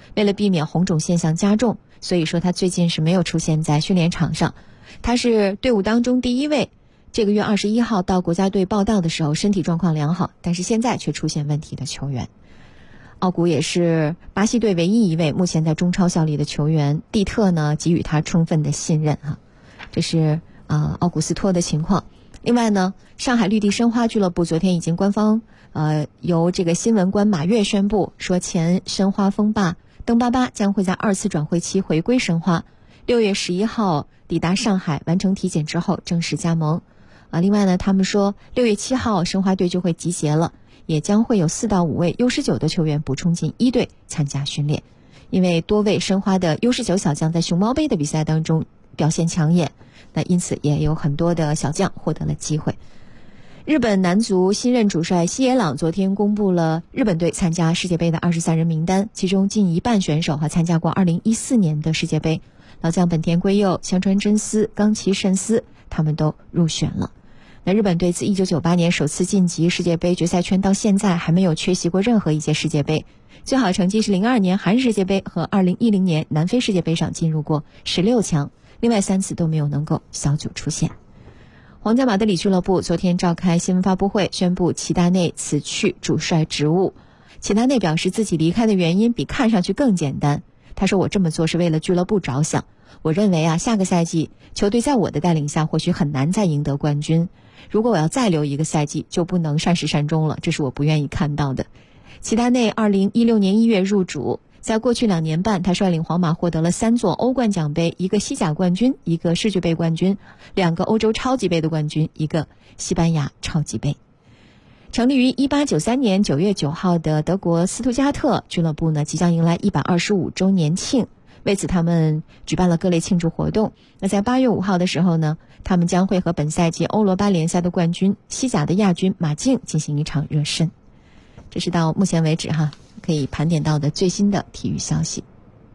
Speaker 5: 为了避免红肿现象加重，所以说他最近是没有出现在训练场上。他是队伍当中第一位，这个月21号到国家队报到的时候身体状况良好，但是现在却出现问题的球员。奥古也是巴西队唯一一位目前在中超效力的球员，蒂特呢给予他充分的信任哈。这是奥古斯托的情况。另外呢，上海绿地申花俱乐部昨天已经官方由这个新闻官马跃宣布说，前申花锋霸邓巴巴将会在2次转会期回归申花，6月11号抵达上海完成体检之后正式加盟。另外呢，他们说6月7号申花队就会集结了，也将会有4到5位 U19 的球员补充进一队参加训练。因为多位申花的 U19 小将在熊猫杯的比赛当中表现抢眼，那因此也有很多的小将获得了机会。日本男足新任主帅西野朗昨天公布了日本队参加世界杯的23人名单，其中近一半选手还参加过2014年的世界杯。老将本田圭佑、香川真司、冈崎慎司他们都入选了。那日本队自1998年首次晋级世界杯决赛圈到现在还没有缺席过任何一届世界杯，最好成绩是02年韩日世界杯和2010年南非世界杯上进入过16强，另外3次都没有能够小组出线。皇家马德里俱乐部昨天召开新闻发布会，宣布齐达内辞去主帅职务。齐达内表示自己离开的原因比看上去更简单，他说我这么做是为了俱乐部着想，我认为下个赛季球队在我的带领下或许很难再赢得冠军，如果我要再留一个赛季就不能善始善终了，这是我不愿意看到的。齐达内2016年1月入主，在过去2年半他率领皇马获得了3座欧冠奖杯，一个西甲冠军，一个世俱杯冠军，2个欧洲超级杯的冠军，一个西班牙超级杯。成立于1893年9月9号的德国斯图加特俱乐部呢，即将迎来125周年庆，为此他们举办了各类庆祝活动。那在8月5号的时候呢，他们将会和本赛季欧罗巴联赛的冠军西甲的亚军马竞进行一场热身。这是到目前为止可以盘点到的最新的体育消息。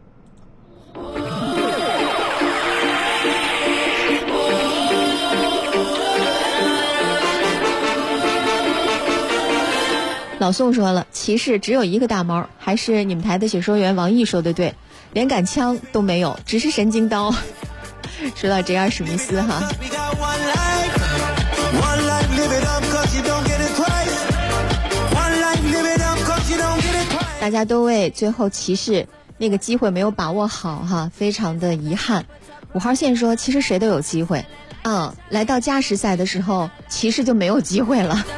Speaker 5: 老宋说了，骑士只有一个大猫，还是你们台的解说员王毅说的对，连杆枪都没有，只是神经刀。说到JR史密斯大家都为最后骑士那个机会没有把握好非常的遗憾。5号线说其实谁都有机会，来到加时赛的时候骑士就没有机会了。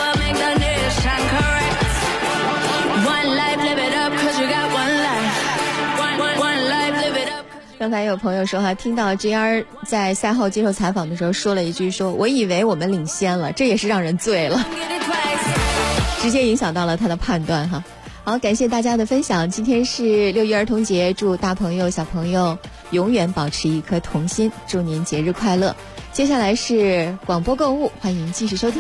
Speaker 5: 刚才有朋友说听到 JR 在赛后接受采访的时候说了一句，说我以为我们领先了，这也是让人醉了，直接影响到了他的判断好，感谢大家的分享。今天是6一儿童节，祝大朋友小朋友永远保持一颗童心，祝您节日快乐。接下来是广播购物，欢迎继续收听。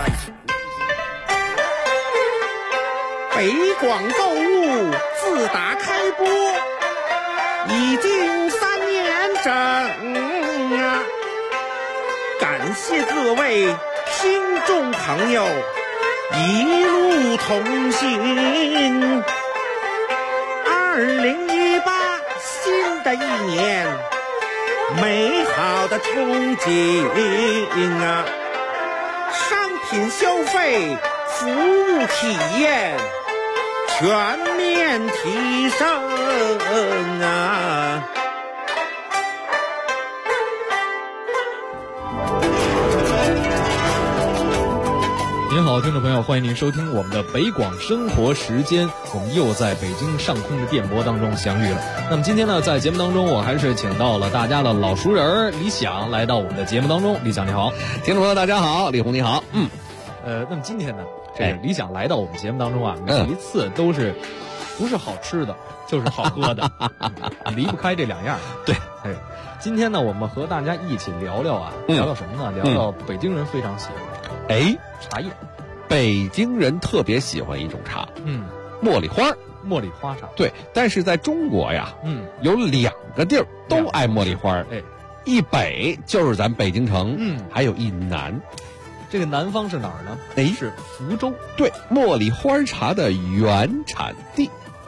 Speaker 13: 北广购物自打开播已经3年整感谢各位听众朋友一路同行。2018新的一年，美好的憧憬商品消费，服务体验全面提升
Speaker 14: 您好，听众朋友，欢迎您收听我们的北广生活时间，我们又在北京上空的电波当中相遇了。那么今天呢，在节目当中，我还是请到了大家的老熟人李想来到我们的节目当中。李想你好。
Speaker 15: 听众朋友大家好，李红你好。
Speaker 14: 那么今天呢，这个李想来到我们节目当中每一次都是不是好吃的就是好喝的离不开这2样。
Speaker 15: 对，
Speaker 14: 今天呢，我们和大家一起聊聊聊聊什么呢？聊聊北京人非常喜欢茶叶。
Speaker 15: 北京人特别喜欢一种茶，茉莉花。
Speaker 14: 茉莉花茶。
Speaker 15: 对，但是在中国呀，有2个地儿都爱茉莉花，一北就是咱北京城，还有一南。
Speaker 14: 这个南方是哪儿呢？是福州。
Speaker 15: 对，茉莉花茶的原产地。
Speaker 14: 对，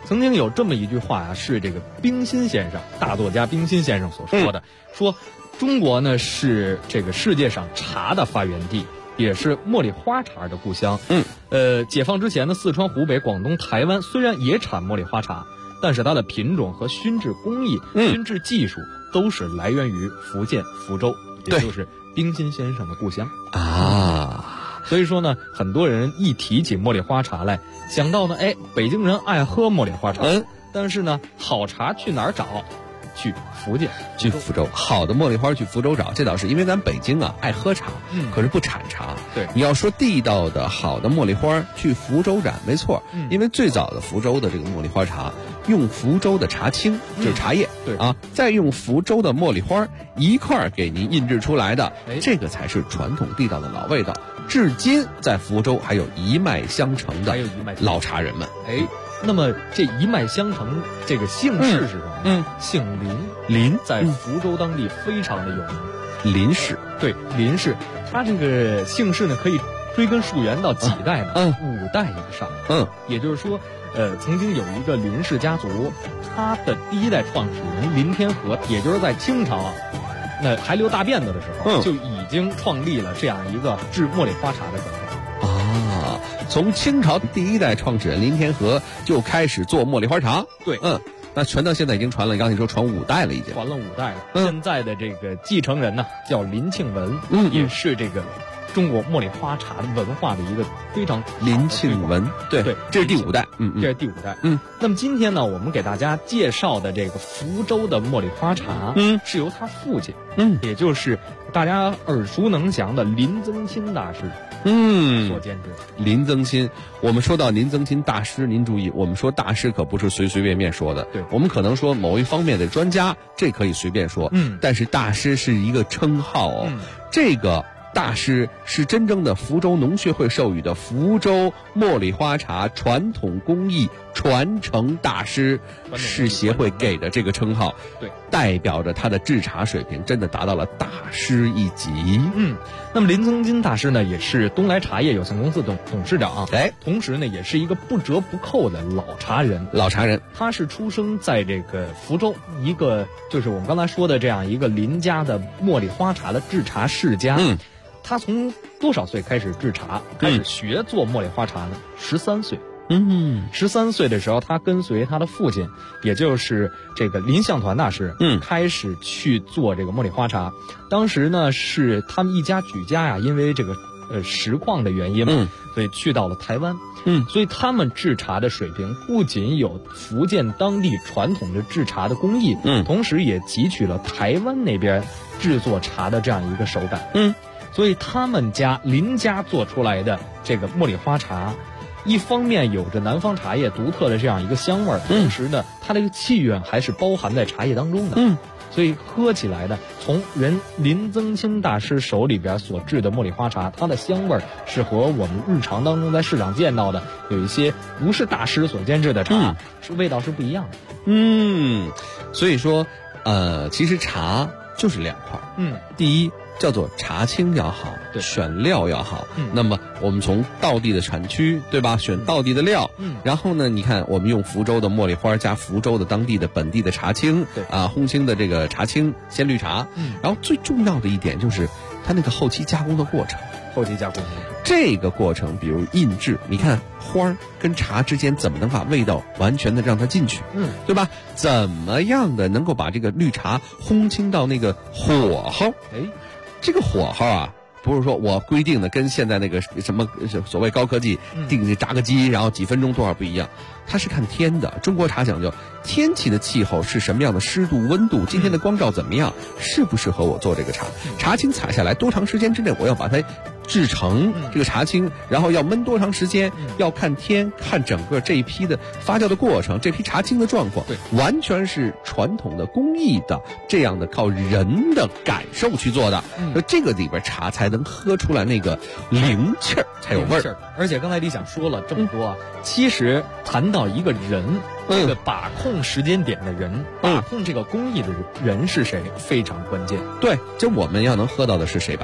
Speaker 14: 曾经有这么一句话啊，是这个冰心先生，大作家冰心先生所说的，说中国呢是这个世界上茶的发源地，也是茉莉花茶的故乡。解放之前呢，四川、湖北、广东、台湾虽然也产茉莉花茶，但是它的品种和熏制工艺、熏制技术都是来源于福建福州，也就是冰心先生的故乡
Speaker 15: 啊。
Speaker 14: 所以说呢，很多人一提起茉莉花茶来，想到呢，北京人爱喝茉莉花茶，但是呢，好茶去哪儿找？去福建，
Speaker 15: 去福州，好的茉莉花去福州找，这倒是因为咱北京啊爱喝茶，可是不产茶。
Speaker 14: 对，
Speaker 15: 你要说地道的好的茉莉花去福州产，没错，因为最早的福州的这个茉莉花茶用福州的茶青，就是茶叶，
Speaker 14: 对
Speaker 15: 啊，再用福州的茉莉花一块儿给您印制出来的，这个才是传统地道的老味道。至今在福州还有一脉相承的老茶人们。
Speaker 14: 那么这一脉相承这个姓氏是什么？姓林，在福州当地非常的有名。
Speaker 15: 林氏，
Speaker 14: 对，林氏，他这个姓氏呢可以追根溯源到几代呢？5代以上。也就是说，曾经有一个林氏家族，他的第一代创始人林天和，也就是在清朝那还留大辫子的时候，就已经创立了这样一个制茉莉花茶的专家。
Speaker 15: 从清朝第一代创始人林天和就开始做茉莉花茶。
Speaker 14: 对，
Speaker 15: 那传到现在已经传了，刚才你说传5代了，已经
Speaker 14: 传了5代了。现在的这个继承人呢，叫林庆文，也是这个中国茉莉花茶的文化的一个非常
Speaker 15: 林庆文，对，这是第5代，
Speaker 14: 这是第5代。那么今天呢，我们给大家介绍的这个福州的茉莉花茶，是由他父亲，也就是大家耳熟能详的林增钦大师。所监制。
Speaker 15: 林增钦，我们说到林增钦大师，您注意，我们说大师可不是随随便便说的。
Speaker 14: 对，
Speaker 15: 我们可能说某一方面的专家，这可以随便说。但是大师是一个称号哦。这个大师是真正的福州农学会授予的福州茉莉花茶传统工艺传承大师，是协会给的这个称号。
Speaker 14: 对，
Speaker 15: 代表着他的制茶水平真的达到了大师一级。
Speaker 14: 那么林增钦大师呢，也是东来茶叶有限公司董事长，同时呢，也是一个不折不扣的老茶人。他是出生在这个福州，一个就是我们刚才说的这样一个林家的茉莉花茶的制茶世家。他从多少岁开始制茶，开始学做茉莉花茶呢？13岁。13岁的时候，他跟随他的父亲，也就是这个林向团大师，开始去做这个茉莉花茶。当时呢，是他们一家举家呀，因为这个实况的原因嘛，所以去到了台湾。所以他们制茶的水平不仅有福建当地传统的制茶的工艺，同时也汲取了台湾那边制作茶的这样一个手感。所以他们家林家做出来的这个茉莉花茶，一方面有着南方茶叶独特的这样一个香味儿，同时呢，它这个气韵还是包含在茶叶当中的。所以喝起来呢，从人林增钦大师手里边所制的茉莉花茶，它的香味儿是和我们日常当中在市场见到的有一些不是大师所监制的茶，是味道是不一样的。
Speaker 15: 所以说，其实茶就是2块。第一，叫做茶青要好，选料要好。那么我们从道地的产区，对吧？选道地的料。然后呢，你看我们用福州的茉莉花加福州的当地的本地的茶青，烘青的这个茶青鲜绿茶。然后最重要的一点就是它那个后期加工的过程。这个过程，比如印制，你看花跟茶之间怎么能把味道完全的让它进去，对吧？怎么样的能够把这个绿茶烘青到那个火候？这个火候啊，不是说我规定的跟现在那个什么所谓高科技定炸个机，然后几分钟多少不一样，它是看天的。中国茶讲究天气的气候是什么样的湿度温度，今天的光照怎么样，适不适合我做这个茶？茶青采下来多长时间之内我要把它制成这个茶青，然后要焖多长时间，要看天，看整个这一批的发酵的过程，这批茶青的状况，完全是传统的工艺的这样的靠人的感受去做的。这个里边茶才能喝出来那个灵气儿，才有味儿。
Speaker 14: 而且刚才李想说了这么多啊，其实谈到一个人，这个把控时间点的人，把控这个工艺的人是谁，非常关键。
Speaker 15: 对，就我们要能喝到的是谁把控。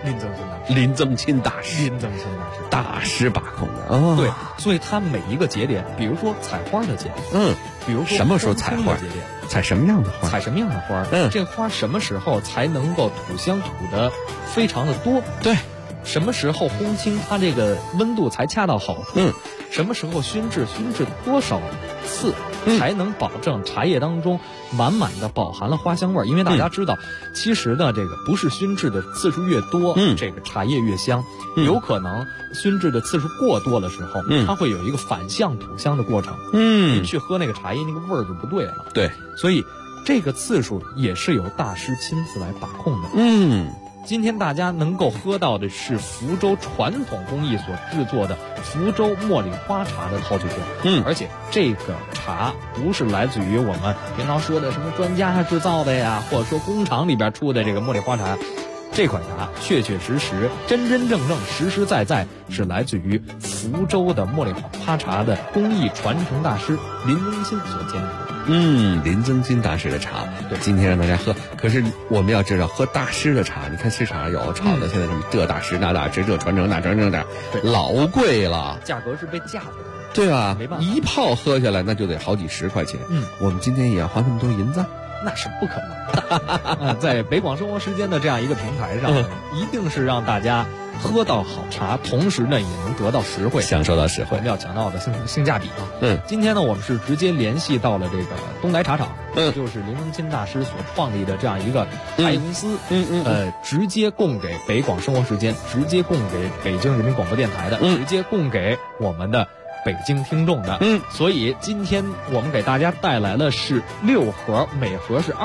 Speaker 15: 林增钦大师，大师把控的哦。
Speaker 14: 对，所以它每一个节点，比如说采花的节点，比如说
Speaker 15: 什么时候采花？采什么样的花？
Speaker 14: 采什么样的花？这花什么时候才能够吐香吐得非常的多？
Speaker 15: 对。
Speaker 14: 什么时候烘青它这个温度才恰到好处？什么时候熏制多少次才能保证茶叶当中满满的饱含了花香味儿？因为大家知道，其实呢，这个不是熏制的次数越多，这个茶叶越香。有可能熏制的次数过多的时候，它会有一个反向吐香的过程。你去喝那个茶叶，那个味儿就不对了。
Speaker 15: 对，
Speaker 14: 所以这个次数也是由大师亲自来把控的。今天大家能够喝到的是福州传统工艺所制作的福州茉莉花茶的陶酒酒，而且这个茶不是来自于我们平常说的什么专家制造的呀，或者说工厂里边出的这个茉莉花茶，这款茶确确实实、真真正正、实实在在是来自于福州的茉莉花茶的工艺传承大师林增钦所监制。
Speaker 15: 林增钦大师的茶，对，今天让大家喝。可是我们要知道，喝大师的茶，你看市场上有炒的，现在什么这大师那大师，这传承那传承的，老贵了，
Speaker 14: 价格是被架的。
Speaker 15: 对吧？
Speaker 14: 没办法，
Speaker 15: 一泡喝下来那就得好几十块钱。我们今天也要花那么多银子？
Speaker 14: 那是不可能的。在北广生活时间的这样一个平台上，一定是让大家喝到好茶，同时呢也能得到实惠，
Speaker 15: 享受到实惠。
Speaker 14: 我们要讲到的性价比啊。今天呢我们是直接联系到了这个东来茶厂，就是林增钦大师所创立的这样一个茶叶公司，直接供给北广生活时间，直接供给北京人民广播电台的，直接供给我们的北京听众的，所以今天我们给大家带来的是6盒，每盒是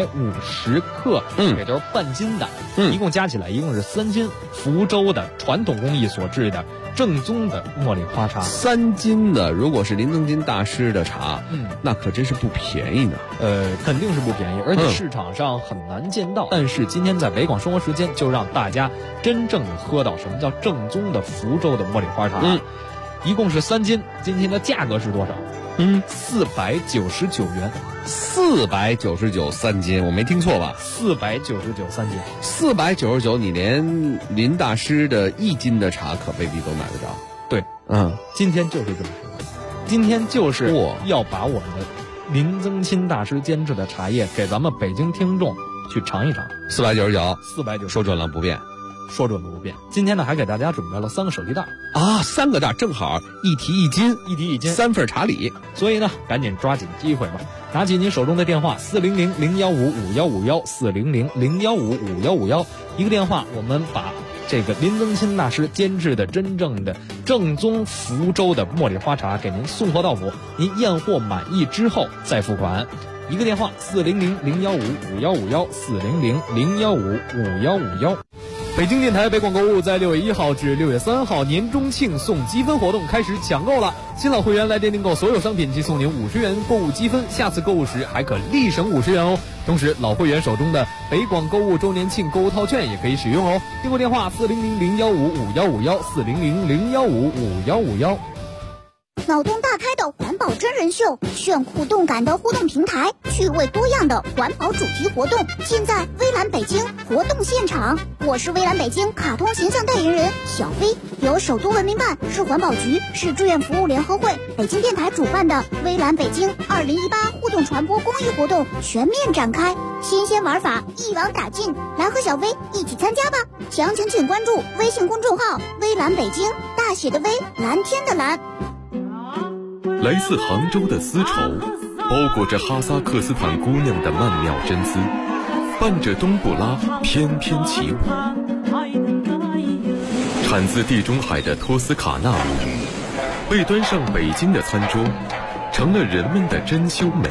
Speaker 14: 250克，也就是半斤的，一共加起来一共是3斤，福州的传统工艺所制的正宗的茉莉花茶
Speaker 15: ，3斤的，如果是林增钦大师的茶，那可真是不便宜呢。
Speaker 14: 肯定是不便宜，而且市场上很难见到。但是今天在北广生活时间，就让大家真正的喝到什么叫正宗的福州的茉莉花茶。一共是3斤，今天的价格是多少？499元
Speaker 15: ，499 3斤，我没听错吧
Speaker 14: ？499 3斤
Speaker 15: ，499，你连林大师的1斤的茶可未必都买得着。
Speaker 14: 对，今天就是这么说，今天就是要把我们的林增钦大师监制的茶叶给咱们北京听众去尝一尝。
Speaker 15: 499，说准了不变。
Speaker 14: 说准不变。今天呢，还给大家准备了3个手提袋
Speaker 15: 啊，3个袋正好一提1斤，3份茶礼。
Speaker 14: 所以呢，赶紧抓紧机会吧，拿起您手中的电话400-015-5151，400-015-5151，一个电话，我们把这个林增钦大师监制的真正的正宗福州的茉莉花茶给您送货到府，您验货满意之后再付款。一个电话400-015-5151，400-015-5151。北京电台北广购物在6月1号至6月3号年中庆送积分活动开始抢购了，新老会员来电订购所有商品即送您50元购物积分，下次购物时还可立省50元哦。同时老会员手中的北广购物周年庆购物套券也可以使用哦。订购电话400-015-5151，400-015-5151。
Speaker 16: 脑洞大开的环保真人秀，炫酷动感的互动平台，趣味多样的环保主题活动，尽在微蓝北京活动现场。我是微蓝北京卡通形象代言人小飞，由首都文明办、市环保局、市志愿服务联合会、北京电台主办的微蓝北京2018互动传播公益活动全面展开，新鲜玩法一网打尽，来和小飞一起参加吧！详情请关注微信公众号微蓝北京，大写的微，蓝天的蓝。
Speaker 4: 来自杭州的丝绸，包裹着哈萨克斯坦姑娘的曼妙真姿，伴着冬不拉翩翩起舞。产自地中海的托斯卡纳，被端上北京的餐桌，成了人们的珍馐美。